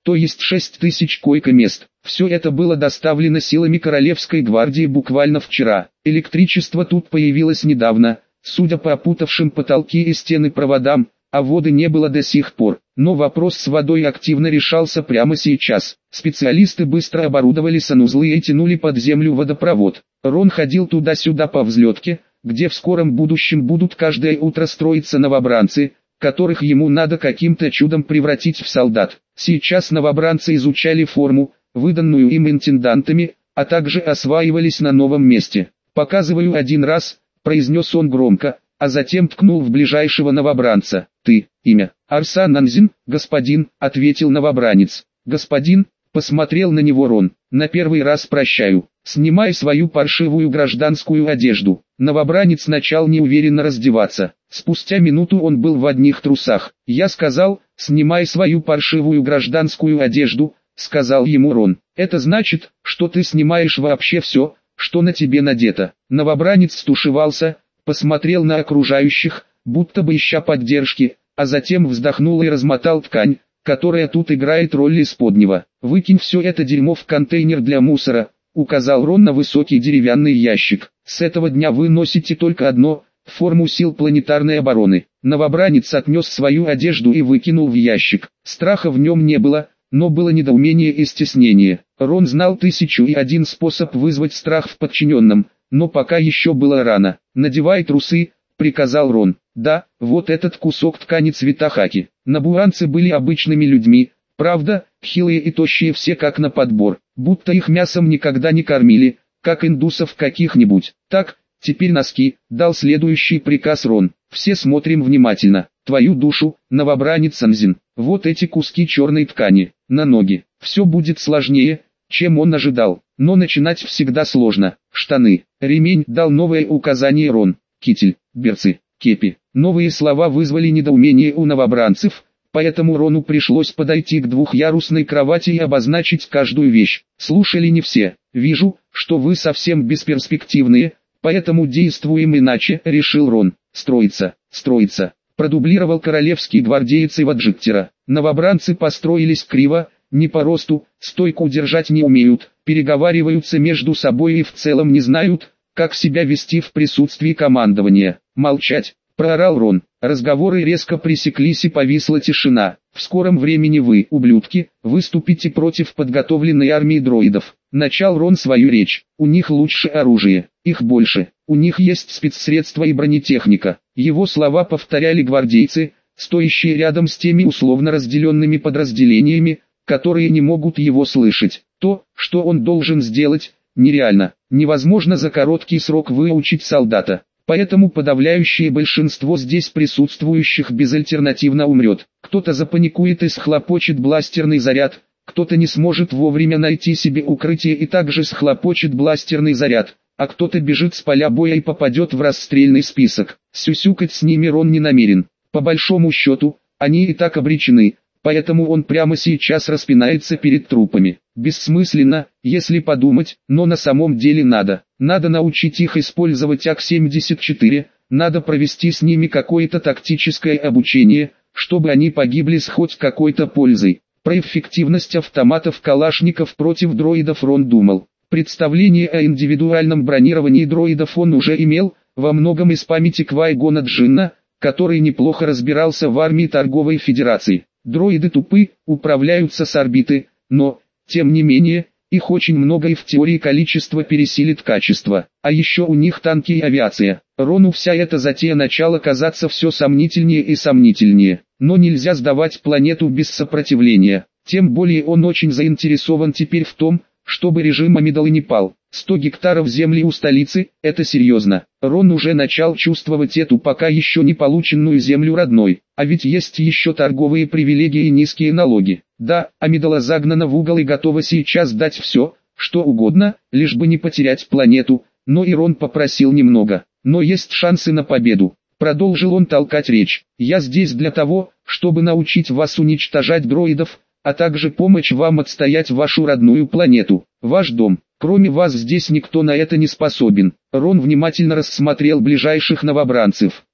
S1: то есть шесть тысяч койко-мест. Все это было доставлено силами Королевской гвардии буквально вчера. Электричество тут появилось недавно, судя по опутавшим потолки и стены проводам, а воды не было до сих пор. Но вопрос с водой активно решался прямо сейчас. Специалисты быстро оборудовали санузлы и тянули под землю водопровод. Рон ходил туда-сюда по взлетке, где в скором будущем будут каждое утро строиться новобранцы, которых ему надо каким-то чудом превратить в солдат. Сейчас новобранцы изучали форму, выданную им интендантами, а также осваивались на новом месте. «Показываю один раз», — произнес он громко, а затем ткнул в ближайшего новобранца. «Ты, имя?» «Арсан Анзин, господин», — ответил новобранец. «Господин», — посмотрел на него Рон, — «на первый раз прощаю. Снимай свою паршивую гражданскую одежду». Новобранец начал неуверенно раздеваться. Спустя минуту он был в одних трусах. «Я сказал, снимай свою паршивую гражданскую одежду», — сказал ему Рон. «Это значит, что ты снимаешь вообще все, что на тебе надето». Новобранец стушевался, посмотрел на окружающих, будто бы ища поддержки, а затем вздохнул и размотал ткань, которая тут играет роль исподнего. «Выкинь все это дерьмо в контейнер для мусора», — указал Рон на высокий деревянный ящик. «С этого дня вы носите только одно — форму сил планетарной обороны». Новобранец отнес свою одежду и выкинул в ящик. Страха в нем не было, но было недоумение и стеснение. Рон знал тысячу и один способ вызвать страх в подчиненном, но пока еще было рано. «Надевай трусы», — приказал Рон. Да, вот этот кусок ткани цвета хаки. Набуранцы были обычными людьми, правда, хилые и тощие все как на подбор, будто их мясом никогда не кормили, как индусов каких-нибудь. «Так, теперь носки», — дал следующий приказ Рон. «Все смотрим внимательно. Твою душу, новобранец Анзин. Вот эти куски черной ткани, на ноги. Все будет сложнее, чем он ожидал, но начинать всегда сложно. Штаны, ремень», — дал новое указание Рон. «Китель, берцы, кепи». Новые слова вызвали недоумение у новобранцев, поэтому Рону пришлось подойти к двухъярусной кровати и обозначить каждую вещь. Слушали не все. «Вижу, что вы совсем бесперспективные, поэтому действуем иначе», — решил Рон. «Строиться, строиться», — продублировал королевский гвардеец Иваджиттера. Новобранцы построились криво, не по росту, стойку держать не умеют, переговариваются между собой и в целом не знают, как себя вести в присутствии командования. «Молчать», — проорал Рон. Разговоры резко пресеклись и повисла тишина. «В скором времени вы, ублюдки, выступите против подготовленной армии дроидов». Начал Рон свою речь. «У них лучше оружие, их больше, у них есть спецсредства и бронетехника». Его слова повторяли гвардейцы, стоящие рядом с теми условно разделенными подразделениями, которые не могут его слышать. То, что он должен сделать, нереально. Невозможно за короткий срок выучить солдата. Поэтому подавляющее большинство здесь присутствующих безальтернативно умрет. Кто-то запаникует и схлопочет бластерный заряд, кто-то не сможет вовремя найти себе укрытие и также схлопочет бластерный заряд, а кто-то бежит с поля боя и попадет в расстрельный список. Сюсюкать с ними Рон не намерен. По большому счету, они и так обречены, поэтому он прямо сейчас распинается перед трупами. Бессмысленно, если подумать, но на самом деле надо. Надо научить их использовать ак семьдесят четыре, надо провести с ними какое-то тактическое обучение, чтобы они погибли с хоть какой-то пользой. Про эффективность автоматов Калашников против дроидов Рон думал. Представление о индивидуальном бронировании дроидов он уже имел, во многом из памяти Квай-Гона Джинна, который неплохо разбирался в армии торговой федерации. Дроиды тупы, управляются с орбиты, но, тем не менее, их очень много и в теории количество пересилит качество. А еще у них танки и авиация. Рону вся эта затея начала казаться все сомнительнее и сомнительнее. Но нельзя сдавать планету без сопротивления. Тем более он очень заинтересован теперь в том, чтобы режим Амидалы не пал. сто гектаров земли у столицы – это серьезно. Рон уже начал чувствовать эту пока еще не полученную землю родной. А ведь есть еще торговые привилегии и низкие налоги. Да, Амидала загнана в угол и готова сейчас дать все, что угодно, лишь бы не потерять планету, но и Рон попросил немного. Но есть шансы на победу. Продолжил он толкать речь. «Я здесь для того, чтобы научить вас уничтожать дроидов, а также помочь вам отстоять вашу родную планету, ваш дом. Кроме вас здесь никто на это не способен». Рон внимательно рассмотрел ближайших новобранцев.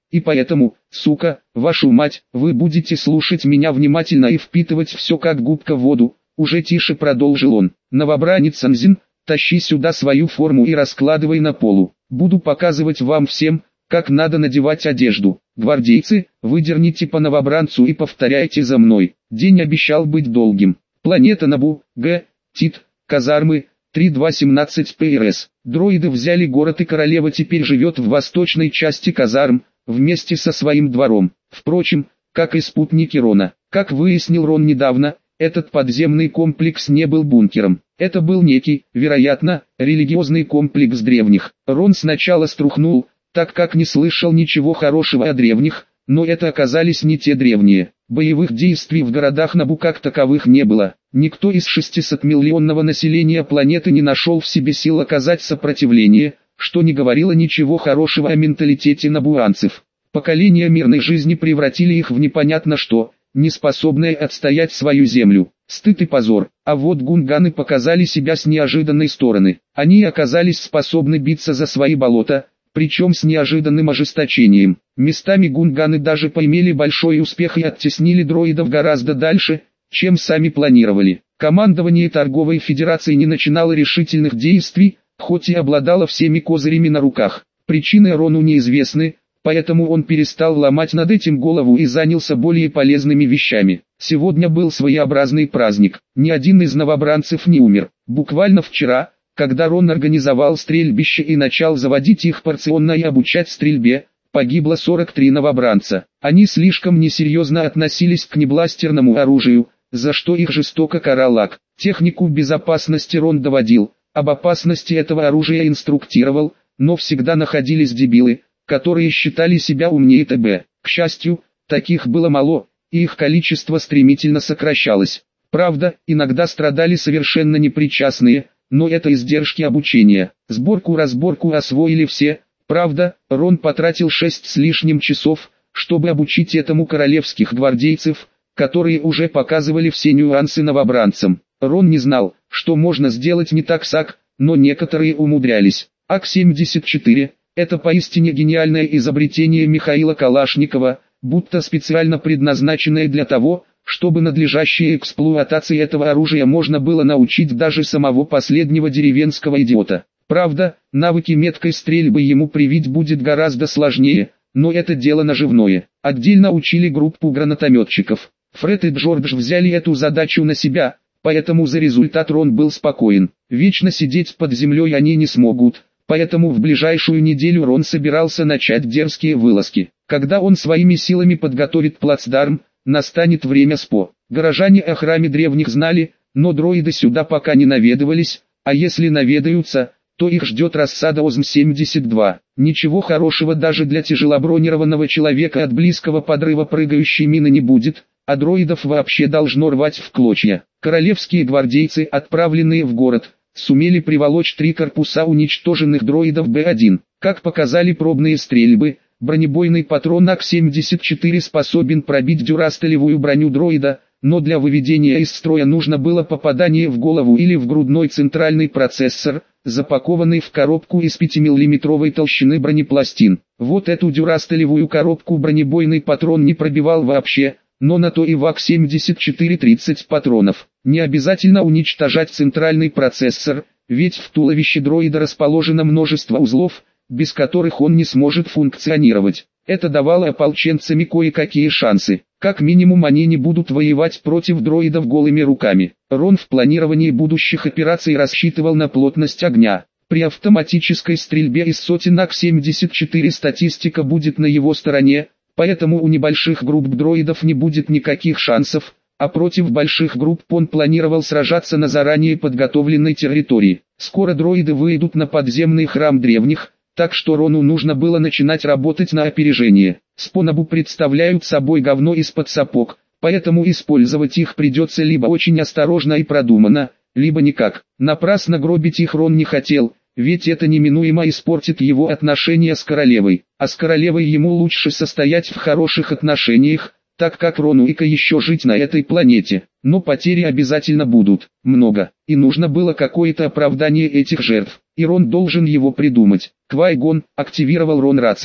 S1: И поэтому, сука, вашу мать, вы будете слушать меня внимательно и впитывать все как губка в воду. Уже тише продолжил он. Новобранец Анзин, тащи сюда свою форму и раскладывай на полу. Буду показывать вам всем, как надо надевать одежду. Гвардейцы, выдерните по новобранцу и повторяйте за мной. День обещал быть долгим. Планета Набу, Г, Тит, казармы, три два семнадцать ПРС. Дроиды взяли город, и королева теперь живет в восточной части казарм, вместе со своим двором. Впрочем, как и спутники Рона. Как выяснил Рон недавно, этот подземный комплекс не был бункером. Это был некий, вероятно, религиозный комплекс древних. Рон сначала струхнул, так как не слышал ничего хорошего о древних, но это оказались не те древние. Боевых действий в городах Набу как таковых не было. Никто из шестисотмиллионного населения планеты не нашел в себе сил оказать сопротивление, что не говорило ничего хорошего о менталитете набуанцев. Поколения мирной жизни превратили их в непонятно что, неспособные отстоять свою землю. Стыд и позор. А вот гунганы показали себя с неожиданной стороны. Они оказались способны биться за свои болота, причем с неожиданным ожесточением. Местами гунганы даже поимели большой успех и оттеснили дроидов гораздо дальше, чем сами планировали. Командование торговой федерации не начинало решительных действий, хоть и обладало всеми козырями на руках. Причины Рону неизвестны, поэтому он перестал ломать над этим голову и занялся более полезными вещами. Сегодня был своеобразный праздник. Ни один из новобранцев не умер. Буквально вчера, когда Рон организовал стрельбище и начал заводить их порционно и обучать стрельбе, погибло сорок три новобранца. Они слишком несерьезно относились к небластерному оружию, за что их жестоко карал ак. Технику безопасности Рон доводил, об опасности этого оружия инструктировал, но всегда находились дебилы, которые считали себя умнее ТБ. К счастью, таких было мало, и их количество стремительно сокращалось. Правда, иногда страдали совершенно непричастные, но это издержки обучения. Сборку-разборку освоили все. Правда, Рон потратил шесть с лишним часов, чтобы обучить этому королевских гвардейцев, которые уже показывали все нюансы новобранцам. Рон не знал, что можно сделать не так с ак, но некоторые умудрялись. ак семьдесят четыре – это поистине гениальное изобретение Михаила Калашникова, будто специально предназначенное для того, чтобы надлежащей эксплуатации этого оружия можно было научить даже самого последнего деревенского идиота. Правда, навыки меткой стрельбы ему привить будет гораздо сложнее, но это дело наживное. Отдельно учили группу гранатометчиков. Фред и Джордж взяли эту задачу на себя, поэтому за результат Рон был спокоен. Вечно сидеть под землей они не смогут, поэтому в ближайшую неделю Рон собирался начать дерзкие вылазки. Когда он своими силами подготовит плацдарм, настанет время СПО. Горожане о храме древних знали, но дроиды сюда пока не наведывались, а если наведаются, то их ждет рассада О З М семьдесят два. Ничего хорошего даже для тяжелобронированного человека от близкого подрыва прыгающей мины не будет, а дроидов вообще должно рвать в клочья. Королевские гвардейцы, отправленные в город, сумели приволочь три корпуса уничтоженных дроидов Б один. Как показали пробные стрельбы, бронебойный патрон ак семьдесят четыре способен пробить дюрастелевую броню дроида, но для выведения из строя нужно было попадание в голову или в грудной центральный процессор, запакованный в коробку из пятимиллиметровой толщины бронепластин. Вот эту дюрастелевую коробку бронебойный патрон не пробивал вообще, но на то и в ак семьдесят четыре тридцать патронов. Не обязательно уничтожать центральный процессор, ведь в туловище дроида расположено множество узлов, без которых он не сможет функционировать. Это давало ополченцам кое-какие шансы. Как минимум они не будут воевать против дроидов голыми руками. Рон в планировании будущих операций рассчитывал на плотность огня. При автоматической стрельбе из сотен ак семьдесят четыре статистика будет на его стороне, поэтому у небольших групп дроидов не будет никаких шансов, а против больших групп он планировал сражаться на заранее подготовленной территории. Скоро дроиды выйдут на подземный храм древних, так что Рону нужно было начинать работать на опережение. Спонабу представляют собой говно из-под сапог, поэтому использовать их придется либо очень осторожно и продуманно, либо никак. Напрасно гробить их Рон не хотел, ведь это неминуемо испортит его отношения с королевой. А с королевой ему лучше состоять в хороших отношениях, так как Рону Ика еще жить на этой планете. Но потери обязательно будут, много, и нужно было какое-то оправдание этих жертв, и Рон должен его придумать. Квай-Гон активировал Рон рацию.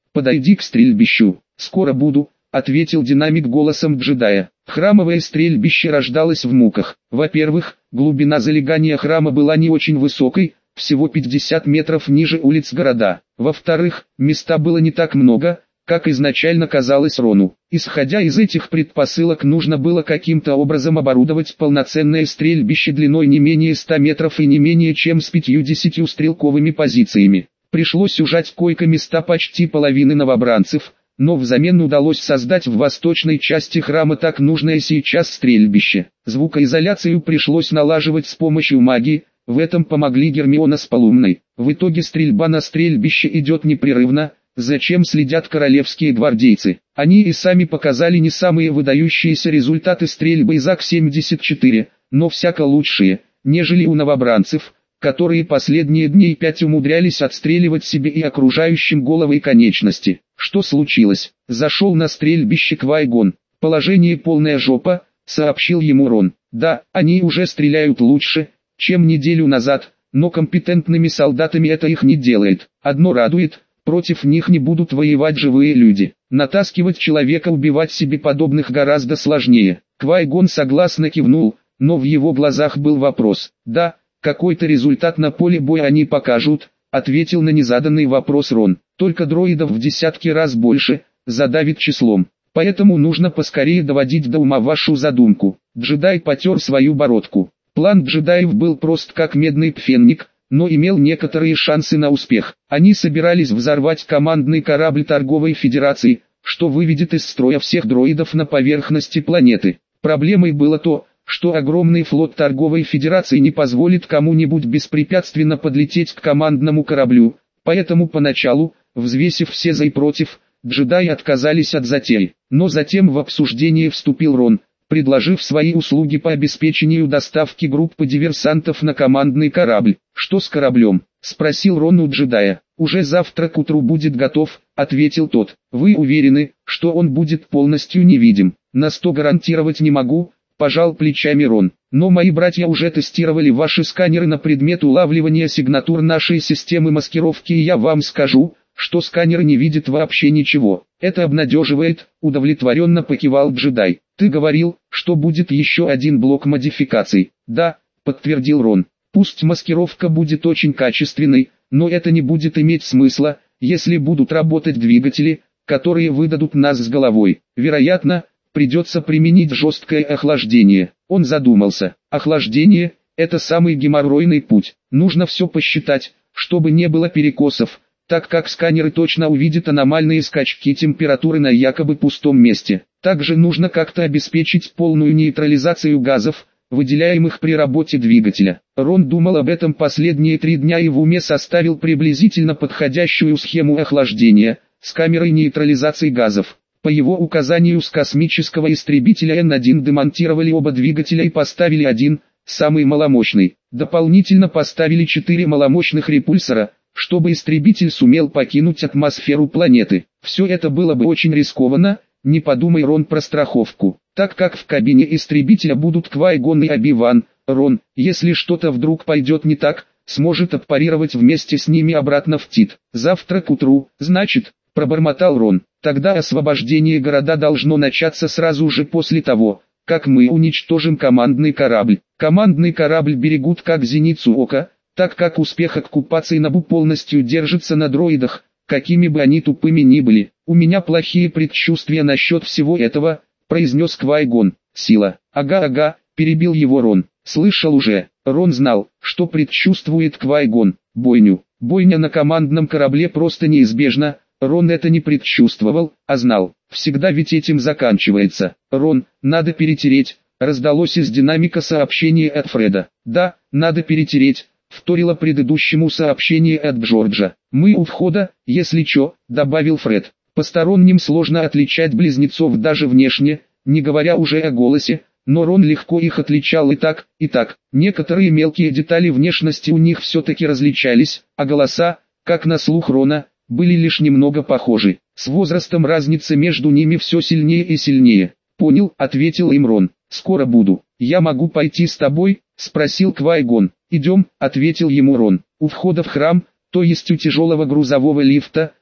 S1: подойди к стрельбищу. Скоро буду, ответил динамик голосом джедая. Храмовое стрельбище рождалось в муках. Во-первых, глубина залегания храма была не очень высокой, всего пятьдесят метров ниже улиц города. Во-вторых, места было не так много, как изначально казалось Рону. Исходя из этих предпосылок, нужно было каким-то образом оборудовать полноценное стрельбище длиной не менее ста метров и не менее чем с пятьюдесятью стрелковыми позициями. Пришлось ужать койко-места почти половины новобранцев, но взамен удалось создать в восточной части храма так нужное сейчас стрельбище. Звукоизоляцию пришлось налаживать с помощью магии, в этом помогли Гермиона с Полумной. В итоге стрельба на стрельбище идет непрерывно, за чем следят королевские гвардейцы. Они и сами показали не самые выдающиеся результаты стрельбы из ак семьдесят четыре, но всяко лучшие, нежели у новобранцев, которые последние дней пять умудрялись отстреливать себе и окружающим головы и конечности. Что случилось? Зашел на стрельбище Квай-Гон. Положение полная жопа, сообщил ему Рон. Да, они уже стреляют лучше, чем неделю назад, но компетентными солдатами это их не делает. Одно радует, против них не будут воевать живые люди. Натаскивать человека убивать себе подобных гораздо сложнее. Квай-Гон согласно кивнул, но в его глазах был вопрос. Да, какой-то результат на поле боя они покажут, ответил на незаданный вопрос Рон. Только дроидов в десятки раз больше, задавит числом. Поэтому нужно поскорее доводить до ума вашу задумку. Джедай потер свою бородку. План джедаев был прост как медный пфенник, но имел некоторые шансы на успех. Они собирались взорвать командный корабль торговой федерации, что выведет из строя всех дроидов на поверхности планеты. Проблемой было то, что огромный флот торговой федерации не позволит кому-нибудь беспрепятственно подлететь к командному кораблю, поэтому поначалу, взвесив все за и против, джедаи отказались от затеи. Но затем в обсуждение вступил Рон, предложив свои услуги по обеспечению доставки группы диверсантов на командный корабль. «Что с кораблем?» – спросил Рон у джедая. «Уже завтра к утру будет готов», – ответил тот. «Вы уверены, что он будет полностью невидим?» «На сто гарантировать не могу», – пожал плечами Рон. «Но мои братья уже тестировали ваши сканеры на предмет улавливания сигнатур нашей системы маскировки, и я вам скажу, что сканеры не видят вообще ничего. Это обнадеживает», – удовлетворенно покивал джедай. «Ты говорил, что будет еще один блок модификаций». «Да», – подтвердил Рон. «Пусть маскировка будет очень качественной, но это не будет иметь смысла, если будут работать двигатели, которые выдадут нас с головой. Вероятно, придется применить жесткое охлаждение». Он задумался. Охлаждение – это самый геморройный путь. Нужно все посчитать, чтобы не было перекосов, так как сканеры точно увидят аномальные скачки температуры на якобы пустом месте. Также нужно как-то обеспечить полную нейтрализацию газов, выделяемых при работе двигателя. Рон думал об этом последние три дня и в уме составил приблизительно подходящую схему охлаждения, с камерой нейтрализации газов. По его указанию с космического истребителя Эн один демонтировали оба двигателя и поставили один, самый маломощный. Дополнительно поставили четыре маломощных репульсора, чтобы истребитель сумел покинуть атмосферу планеты. Все это было бы очень рискованно, не подумай, Рон, про страховку, так как в кабине истребителя будут Квай-Гон и Оби-Ван. Рон, если что-то вдруг пойдет не так, сможет отпарировать вместе с ними обратно в Тит. Завтра к утру, значит, пробормотал Рон. Тогда освобождение города должно начаться сразу же после того, как мы уничтожим командный корабль. Командный корабль берегут как зеницу ока, так как успех оккупации Набу полностью держится на дроидах, какими бы они тупыми ни были. «У меня плохие предчувствия насчет всего этого», — произнес Квай-Гон. «Сила». «Ага-ага», — перебил его Рон. «Слышал уже». Рон знал, что предчувствует Квай-Гон. Бойню. Бойня на командном корабле просто неизбежна. Рон это не предчувствовал, а знал. Всегда ведь этим заканчивается. «Рон, надо перетереть», — раздалось из динамика сообщение от Фреда. «Да, надо перетереть», — вторило предыдущему сообщение от Джорджа. «Мы у входа, если чё», — добавил Фред. Посторонним сложно отличать близнецов даже внешне, не говоря уже о голосе, но Рон легко их отличал и так, и так. Некоторые мелкие детали внешности у них все-таки различались, а голоса, как на слух Рона, были лишь немного похожи. С возрастом разница между ними все сильнее и сильнее. «Понял», — ответил им Рон. «Скоро буду». «Я могу пойти с тобой?» — спросил Квай-Гон. «Идем», — ответил ему Рон. У входа в храм, то есть у тяжелого грузового лифта,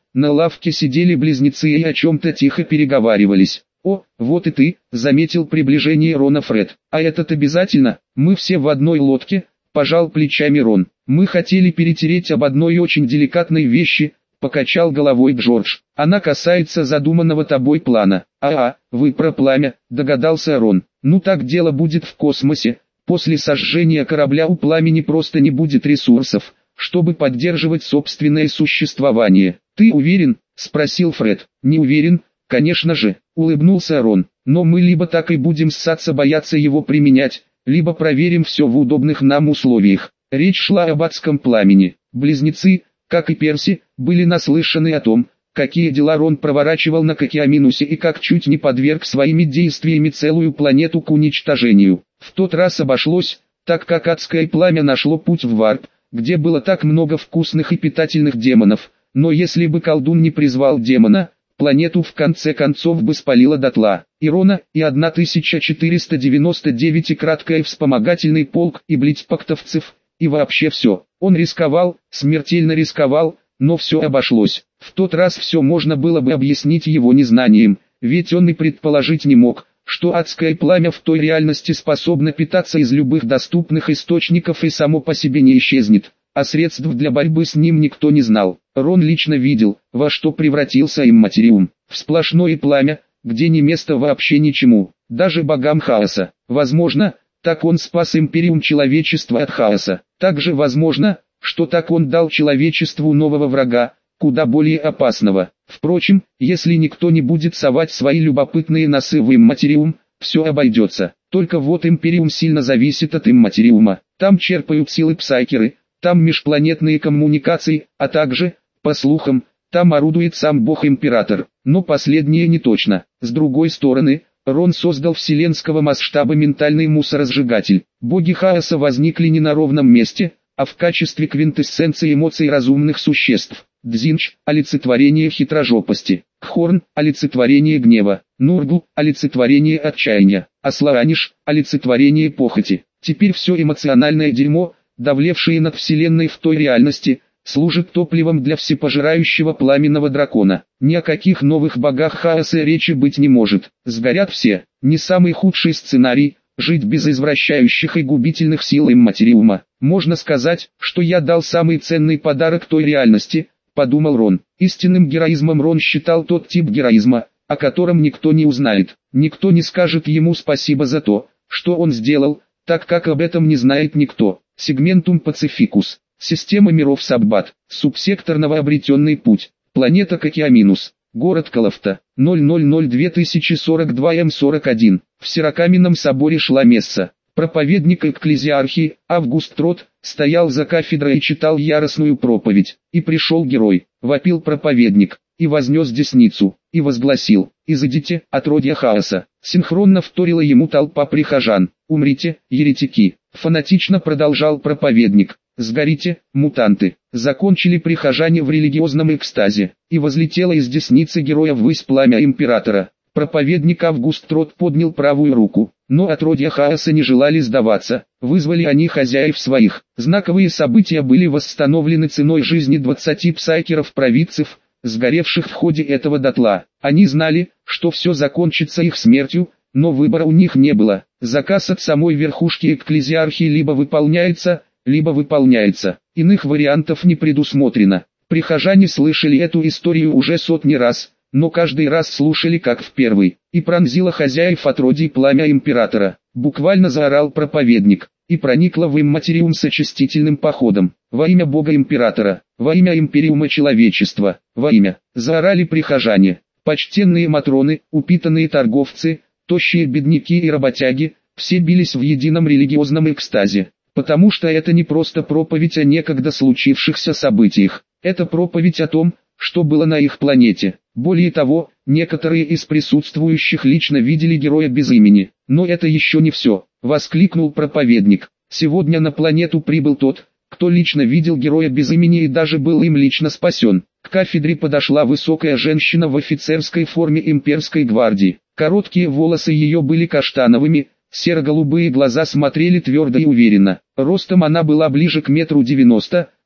S1: на лавке сидели близнецы и о чем-то тихо переговаривались. «О, вот и ты», — заметил приближение Рона Фред. «А этот обязательно? Мы все в одной лодке», — пожал плечами Рон. «Мы хотели перетереть об одной очень деликатной вещи», — покачал головой Джордж. «Она касается задуманного тобой плана». «А-а, вы про пламя», — догадался Рон. «Ну так дело будет в космосе. После сожжения корабля у пламени просто не будет ресурсов, чтобы поддерживать собственное существование». «Ты уверен?» — спросил Фред. «Не уверен, конечно же», — улыбнулся Рон. «Но мы либо так и будем ссаться бояться его применять, либо проверим все в удобных нам условиях». Речь шла об адском пламени. Близнецы, как и Перси, были наслышаны о том, какие дела Рон проворачивал на Кокиаминусе и как чуть не подверг своими действиями целую планету к уничтожению. В тот раз обошлось, так как адское пламя нашло путь в Варп, где было так много вкусных и питательных демонов, но если бы колдун не призвал демона, планету в конце концов бы спалило дотла. И Рона, и тысяча четыреста девяносто девять и краткое вспомогательный полк, и блицпактовцев, и вообще все. Он рисковал, смертельно рисковал, но все обошлось. В тот раз все можно было бы объяснить его незнанием, ведь он и предположить не мог, что адское пламя в той реальности способно питаться из любых доступных источников и само по себе не исчезнет, а средств для борьбы с ним никто не знал. Рон лично видел, во что превратился имматериум, в сплошное пламя, где не место вообще ничему, даже богам хаоса. Возможно, так он спас империум человечества от хаоса. Также возможно, что так он дал человечеству нового врага, куда более опасного. Впрочем, если никто не будет совать свои любопытные носы в имматериум, все обойдется. Только вот империум сильно зависит от имматериума. Там черпают силы псайкеры, там межпланетные коммуникации, а также, по слухам, там орудует сам бог-император. Но последнее не точно. С другой стороны, Рон создал вселенского масштаба ментальный мусоросжигатель. Боги хаоса возникли не на ровном месте, а в качестве квинтэссенции эмоций разумных существ. Дзинч – олицетворение хитрожопости. Кхорн – олицетворение гнева. Нургл – олицетворение отчаяния. А Слааниш – олицетворение похоти. Теперь все эмоциональное дерьмо, давлевшее над вселенной в той реальности, служит топливом для всепожирающего пламенного дракона. Ни о каких новых богах хаоса речи быть не может. Сгорят все. Не самый худший сценарий – жить без извращающих и губительных сил имматериума. Можно сказать, что я дал самый ценный подарок той реальности, подумал Рон. Истинным героизмом Рон считал тот тип героизма, о котором никто не узнает. Никто не скажет ему спасибо за то, что он сделал, так как об этом не знает никто. Сегментум Пацификус. Система миров Саббат. Субсектор Новообретенный путь. Планета Кокиаминус. Город Калафта. ноль ноль ноль две тысячи сорок два эм сорок один. В Сирокаменном соборе шла месса. Проповедник экклезиархии, Август Трот, стоял за кафедрой и читал яростную проповедь. И пришел герой, вопил проповедник, и вознес десницу, и возгласил: «Изыдите, отродья хаоса». Синхронно вторила ему толпа прихожан. «Умрите, еретики», фанатично продолжал проповедник. «Сгорите, мутанты». Закончили прихожане в религиозном экстазе, и возлетело из десницы героя ввысь пламя императора. Проповедник Август Трот поднял правую руку, но отродья хаоса не желали сдаваться, вызвали они хозяев своих. Знаковые события были восстановлены ценой жизни двадцати псайкеров-провидцев, сгоревших в ходе этого дотла. Они знали, что все закончится их смертью, но выбора у них не было. Заказ от самой верхушки экклезиархии либо выполняется, либо выполняется. Иных вариантов не предусмотрено. Прихожане слышали эту историю уже сотни раз, но каждый раз слушали как в первый. И пронзило хозяев отродий пламя императора. Буквально заорал проповедник, и проникло в имматериум с очистительным походом. Во имя Бога Императора, во имя империума человечества, во имя. Заорали прихожане. Почтенные матроны, упитанные торговцы, тощие бедняки и работяги, все бились в едином религиозном экстазе. Потому что это не просто проповедь о некогда случившихся событиях. Это проповедь о том, что было на их планете. Более того, некоторые из присутствующих лично видели героя без имени. Но это еще не все, воскликнул проповедник. Сегодня на планету прибыл тот, кто лично видел героя без имени и даже был им лично спасен. К кафедре подошла высокая женщина в офицерской форме имперской гвардии. Короткие волосы ее были каштановыми, серо-голубые глаза смотрели твердо и уверенно. Ростом она была ближе к метру девяносто,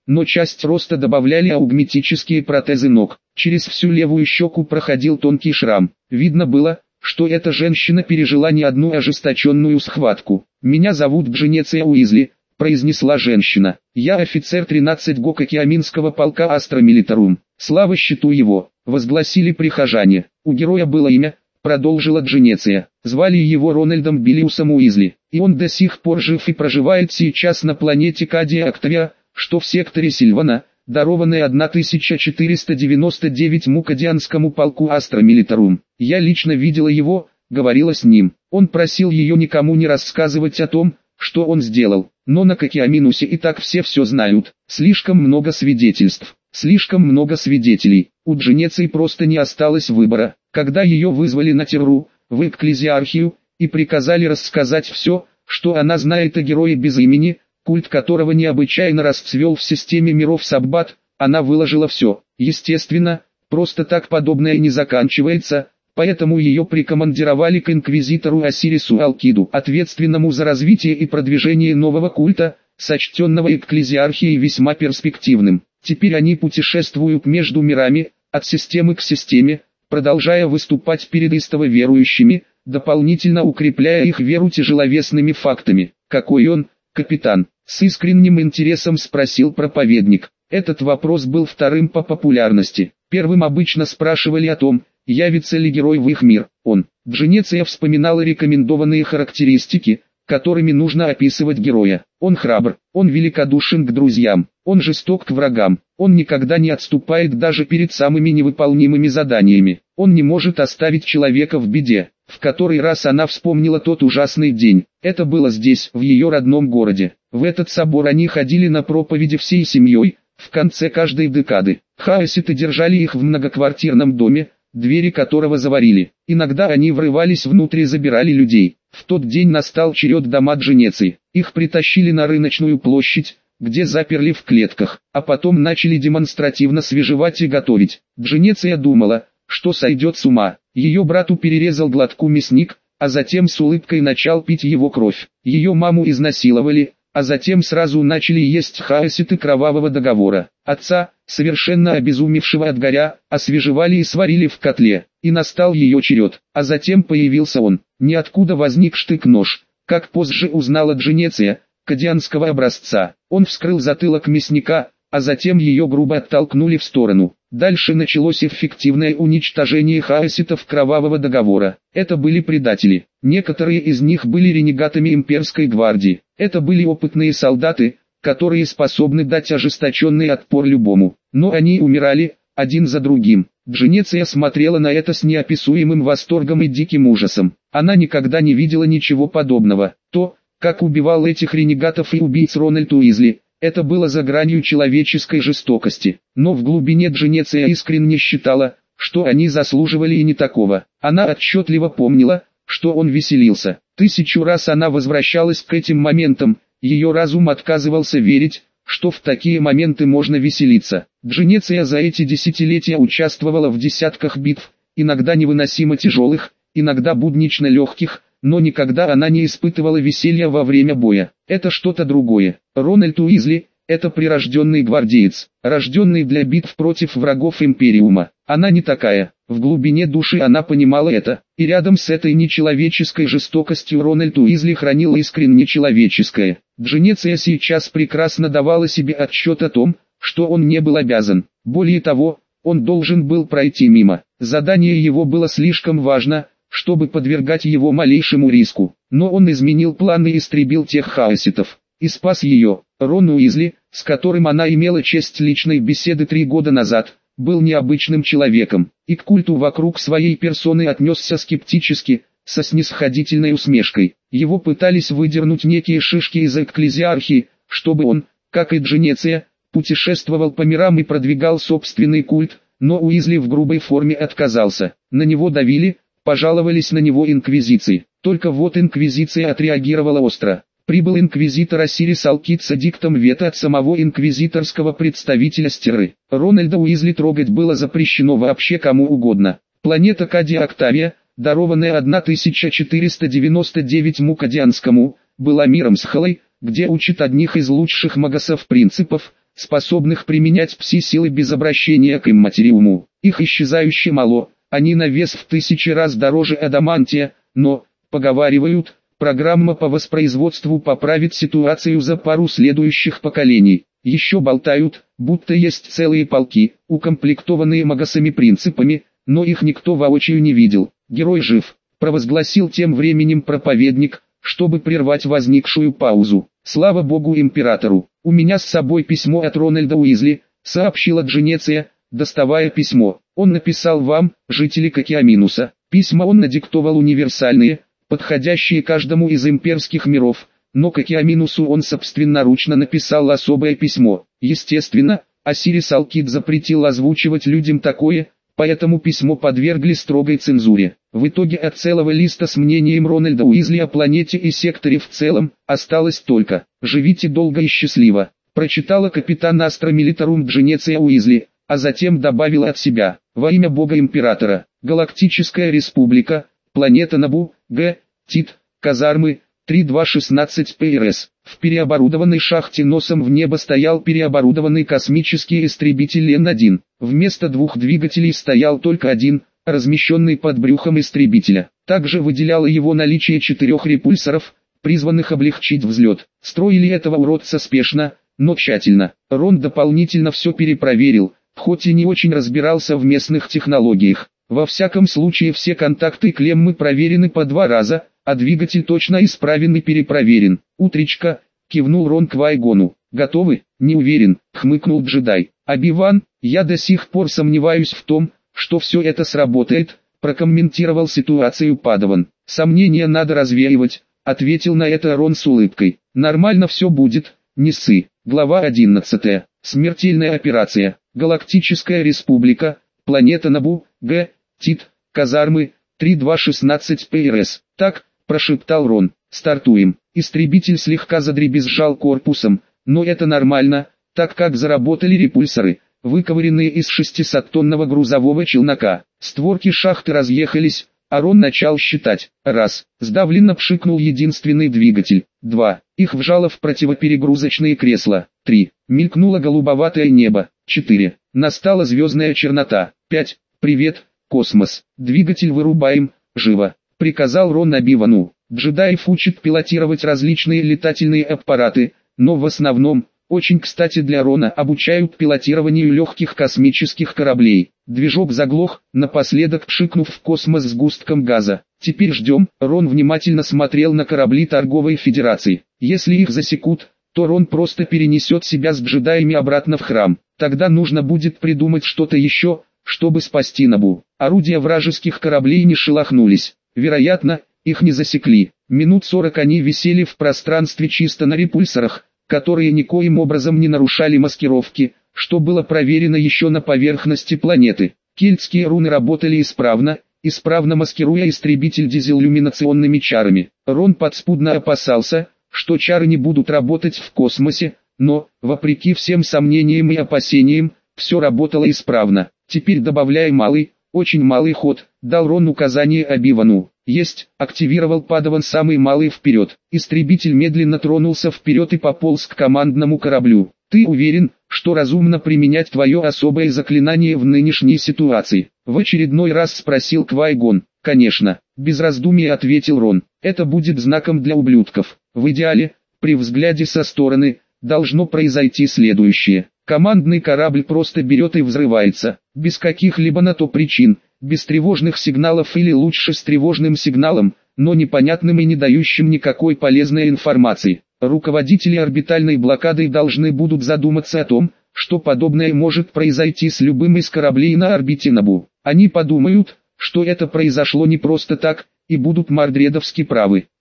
S1: но часть роста добавляли аугметические протезы ног. Через всю левую щеку проходил тонкий шрам. Видно было, что эта женщина пережила не одну ожесточенную схватку. «Меня зовут Дженеция Уизли», — произнесла женщина. «Я офицер тринадцатого Гококиаминского полка Астра Милитарум. Слава щиту его!» — возгласили прихожане. «У героя было имя», — продолжила Дженеция. «Звали его Рональдом Биллиусом Уизли, и он до сих пор жив и проживает сейчас на планете Кадия Октавия, что в секторе Сильвана, дарованной тысяча четыреста девяносто девять Мукадианскому полку Астра Милитарум. Я лично видела его, говорила с ним. Он просил ее никому не рассказывать о том, что он сделал. Но на Кокиаминусе и так все все знают. Слишком много свидетельств, слишком много свидетелей. У Дженеции просто не осталось выбора. Когда ее вызвали на Терру, в экклезиархию, и приказали рассказать все, что она знает о герое без имени, культ которого необычайно расцвел в системе миров Саббат, она выложила все. Естественно, просто так подобное не заканчивается, поэтому ее прикомандировали к инквизитору Осирису Алкиду, ответственному за развитие и продвижение нового культа, сочтенного экклезиархией весьма перспективным. Теперь они путешествуют между мирами, от системы к системе, продолжая выступать перед истово верующими, дополнительно укрепляя их веру тяжеловесными фактами. «Какой он, капитан?» — с искренним интересом спросил проповедник. Этот вопрос был вторым по популярности. Первым обычно спрашивали о том, явится ли герой в их мир. Он. Дженеция вспоминала рекомендованные характеристики, которыми нужно описывать героя. Он храбр, он великодушен к друзьям, он жесток к врагам, он никогда не отступает даже перед самыми невыполнимыми заданиями. Он не может оставить человека в беде. В который раз она вспомнила тот ужасный день. Это было здесь, в ее родном городе. В этот собор они ходили на проповеди всей семьей, в конце каждой декады. Хаоситы держали их в многоквартирном доме, двери которого заварили. Иногда они врывались внутрь и забирали людей. В тот день настал черед дома Дженеции. Их притащили на рыночную площадь, где заперли в клетках, а потом начали демонстративно свежевать и готовить. Дженеция думала, что сойдет с ума. Ее брату перерезал глотку мясник, а затем с улыбкой начал пить его кровь. Ее маму изнасиловали, а затем сразу начали есть хаоситы кровавого договора. Отца, совершенно обезумевшего от горя, освежевали и сварили в котле. И настал ее черед. А затем появился он. Ниоткуда возник штык-нож, как позже узнала Дженеция, кадианского образца. Он вскрыл затылок мясника, а затем ее грубо оттолкнули в сторону. Дальше началось эффективное уничтожение хаоситов кровавого договора. Это были предатели. Некоторые из них были ренегатами имперской гвардии. Это были опытные солдаты, которые способны дать ожесточенный отпор любому. Но они умирали, один за другим. Дженеция смотрела на это с неописуемым восторгом и диким ужасом. Она никогда не видела ничего подобного. То, как убивал этих ренегатов и убийц Рональд Уизли, это было за гранью человеческой жестокости. Но в глубине Дженеция искренне считала, что они заслуживали и не такого. Она отчетливо помнила, что он веселился. Тысячу раз она возвращалась к этим моментам, ее разум отказывался верить, что в такие моменты можно веселиться. Дженеция за эти десятилетия участвовала в десятках битв, иногда невыносимо тяжелых, иногда буднично легких, но никогда она не испытывала веселья во время боя. Это что-то другое. Рональд Уизли – это прирожденный гвардеец, рожденный для битв против врагов Империума. Она не такая. В глубине души она понимала это, и рядом с этой нечеловеческой жестокостью Рональд Уизли хранил искренне человеческое. Дженеция сейчас прекрасно давала себе отчет о том, что он не был обязан. Более того, он должен был пройти мимо. Задание его было слишком важно, чтобы подвергать его малейшему риску. Но он изменил планы и истребил тех хаоситов. И спас ее. Рон Уизли, с которым она имела честь личной беседы три года назад, был необычным человеком, и к культу вокруг своей персоны отнесся скептически, со снисходительной усмешкой. Его пытались выдернуть некие шишки из экклезиархии, чтобы он, как и Дженеция, путешествовал по мирам и продвигал собственный культ, но Уизли в грубой форме отказался. На него давили, пожаловались на него инквизиции. Только вот инквизиция отреагировала остро. Прибыл инквизитор Осирис Алкид с эдиктом вето от самого инквизиторского представителя Стерры. Рональда Уизли трогать было запрещено вообще кому угодно. Планета Кадия Октавия, дарованная тысяча четыреста девяносто девять Мукадианскому, была миром с Халой, где учат одних из лучших магасов принципов, способных применять пси-силы без обращения к имматериуму. Их исчезающе мало, они на вес в тысячи раз дороже адамантия, но, поговаривают, программа по воспроизводству поправит ситуацию за пару следующих поколений. Еще болтают, будто есть целые полки, укомплектованные магасами принципами, но их никто воочию не видел. Герой жив, провозгласил тем временем проповедник, чтобы прервать возникшую паузу. Слава богу императору. У меня с собой письмо от Рональда Уизли, сообщила Дженеция, доставая письмо. Он написал вам, жители Кокиаминуса. Письма он надиктовал универсальные, подходящие каждому из имперских миров, но Кокиаминусу он собственноручно написал особое письмо. Естественно, Осирис Алкид запретил озвучивать людям такое, поэтому письмо подвергли строгой цензуре. В итоге от целого листа с мнением Рональда Уизли о планете и секторе в целом, осталось только «Живите долго и счастливо», прочитала капитан Астро Милитарум Дженеция Уизли, а затем добавила от себя: «Во имя Бога Императора, Галактическая Республика, планета Набу, Г, Тит, казармы, три два шестнадцать пэ эр эс». В переоборудованной шахте носом в небо стоял переоборудованный космический истребитель Н один. Вместо двух двигателей стоял только один, размещенный под брюхом истребителя. Также выделяло его наличие четырех репульсоров, призванных облегчить взлет. Строили этого уродца спешно, но тщательно. Рон дополнительно все перепроверил, хоть и не очень разбирался в местных технологиях. Во всяком случае все контакты и клеммы проверены по два раза, а двигатель точно исправен и перепроверен. «Утречка», — кивнул Рон Квай-Гону. «Готовы?» «Не уверен», — хмыкнул джедай. «Оби-Ван, я до сих пор сомневаюсь в том, что все это сработает», — прокомментировал ситуацию Падаван. «Сомнения надо развеивать», — ответил на это Рон с улыбкой. «Нормально все будет, не ссы». Глава одиннадцатая. Смертельная операция. Галактическая Республика, планета Набу, Г, Тит, казармы, три два шестнадцать пэ эр эс. «Так», — прошептал Рон, — «стартуем». Истребитель слегка задребезжал корпусом, но это нормально, так как заработали репульсоры, выковыренные из шестисоттонного грузового челнока. Створки шахты разъехались, а Рон начал считать. Раз. Сдавленно пшикнул единственный двигатель. Два. Их вжало в противоперегрузочные кресла. Три. Мелькнуло голубоватое небо. Четыре. Настала звездная чернота. Пять. Привет, космос. Двигатель вырубаем, живо, приказал Рон Оби-Вану. Джедаев учат пилотировать различные летательные аппараты, но в основном, очень кстати для Рона, обучают пилотированию легких космических кораблей. Движок заглох, напоследок пшикнув в космос сгустком газа. «Теперь ждем». Рон внимательно смотрел на корабли торговой федерации. Если их засекут, то Рон просто перенесет себя с джедаями обратно в храм. Тогда нужно будет придумать что-то еще, чтобы спасти Набу. Орудия вражеских кораблей не шелохнулись. Вероятно, их не засекли. Минут сорок они висели в пространстве чисто на репульсорах, которые никоим образом не нарушали маскировки, что было проверено еще на поверхности планеты. Кельтские руны работали исправно, исправно маскируя истребитель дизеллюминационными чарами. Рон подспудно опасался, что чары не будут работать в космосе, но, вопреки всем сомнениям и опасениям, все работало исправно. «Теперь добавляй малый, очень малый ход», — дал Рон указание Оби-Вану. «Есть», — активировал Падаван самый малый вперед. Истребитель медленно тронулся вперед и пополз к командному кораблю. «Ты уверен, что разумно применять твое особое заклинание в нынешней ситуации?» — в очередной раз спросил Квай-Гон. «Конечно», — без раздумий ответил Рон. «Это будет знаком для ублюдков. В идеале, при взгляде со стороны, должно произойти следующее. Командный корабль просто берет и взрывается, без каких-либо на то причин, без тревожных сигналов или лучше с тревожным сигналом, но непонятным и не дающим никакой полезной информации. Руководители орбитальной блокады должны будут задуматься о том, что подобное может произойти с любым из кораблей на орбите Набу. Они подумают, что это произошло не просто так, и будут мордредовски правы.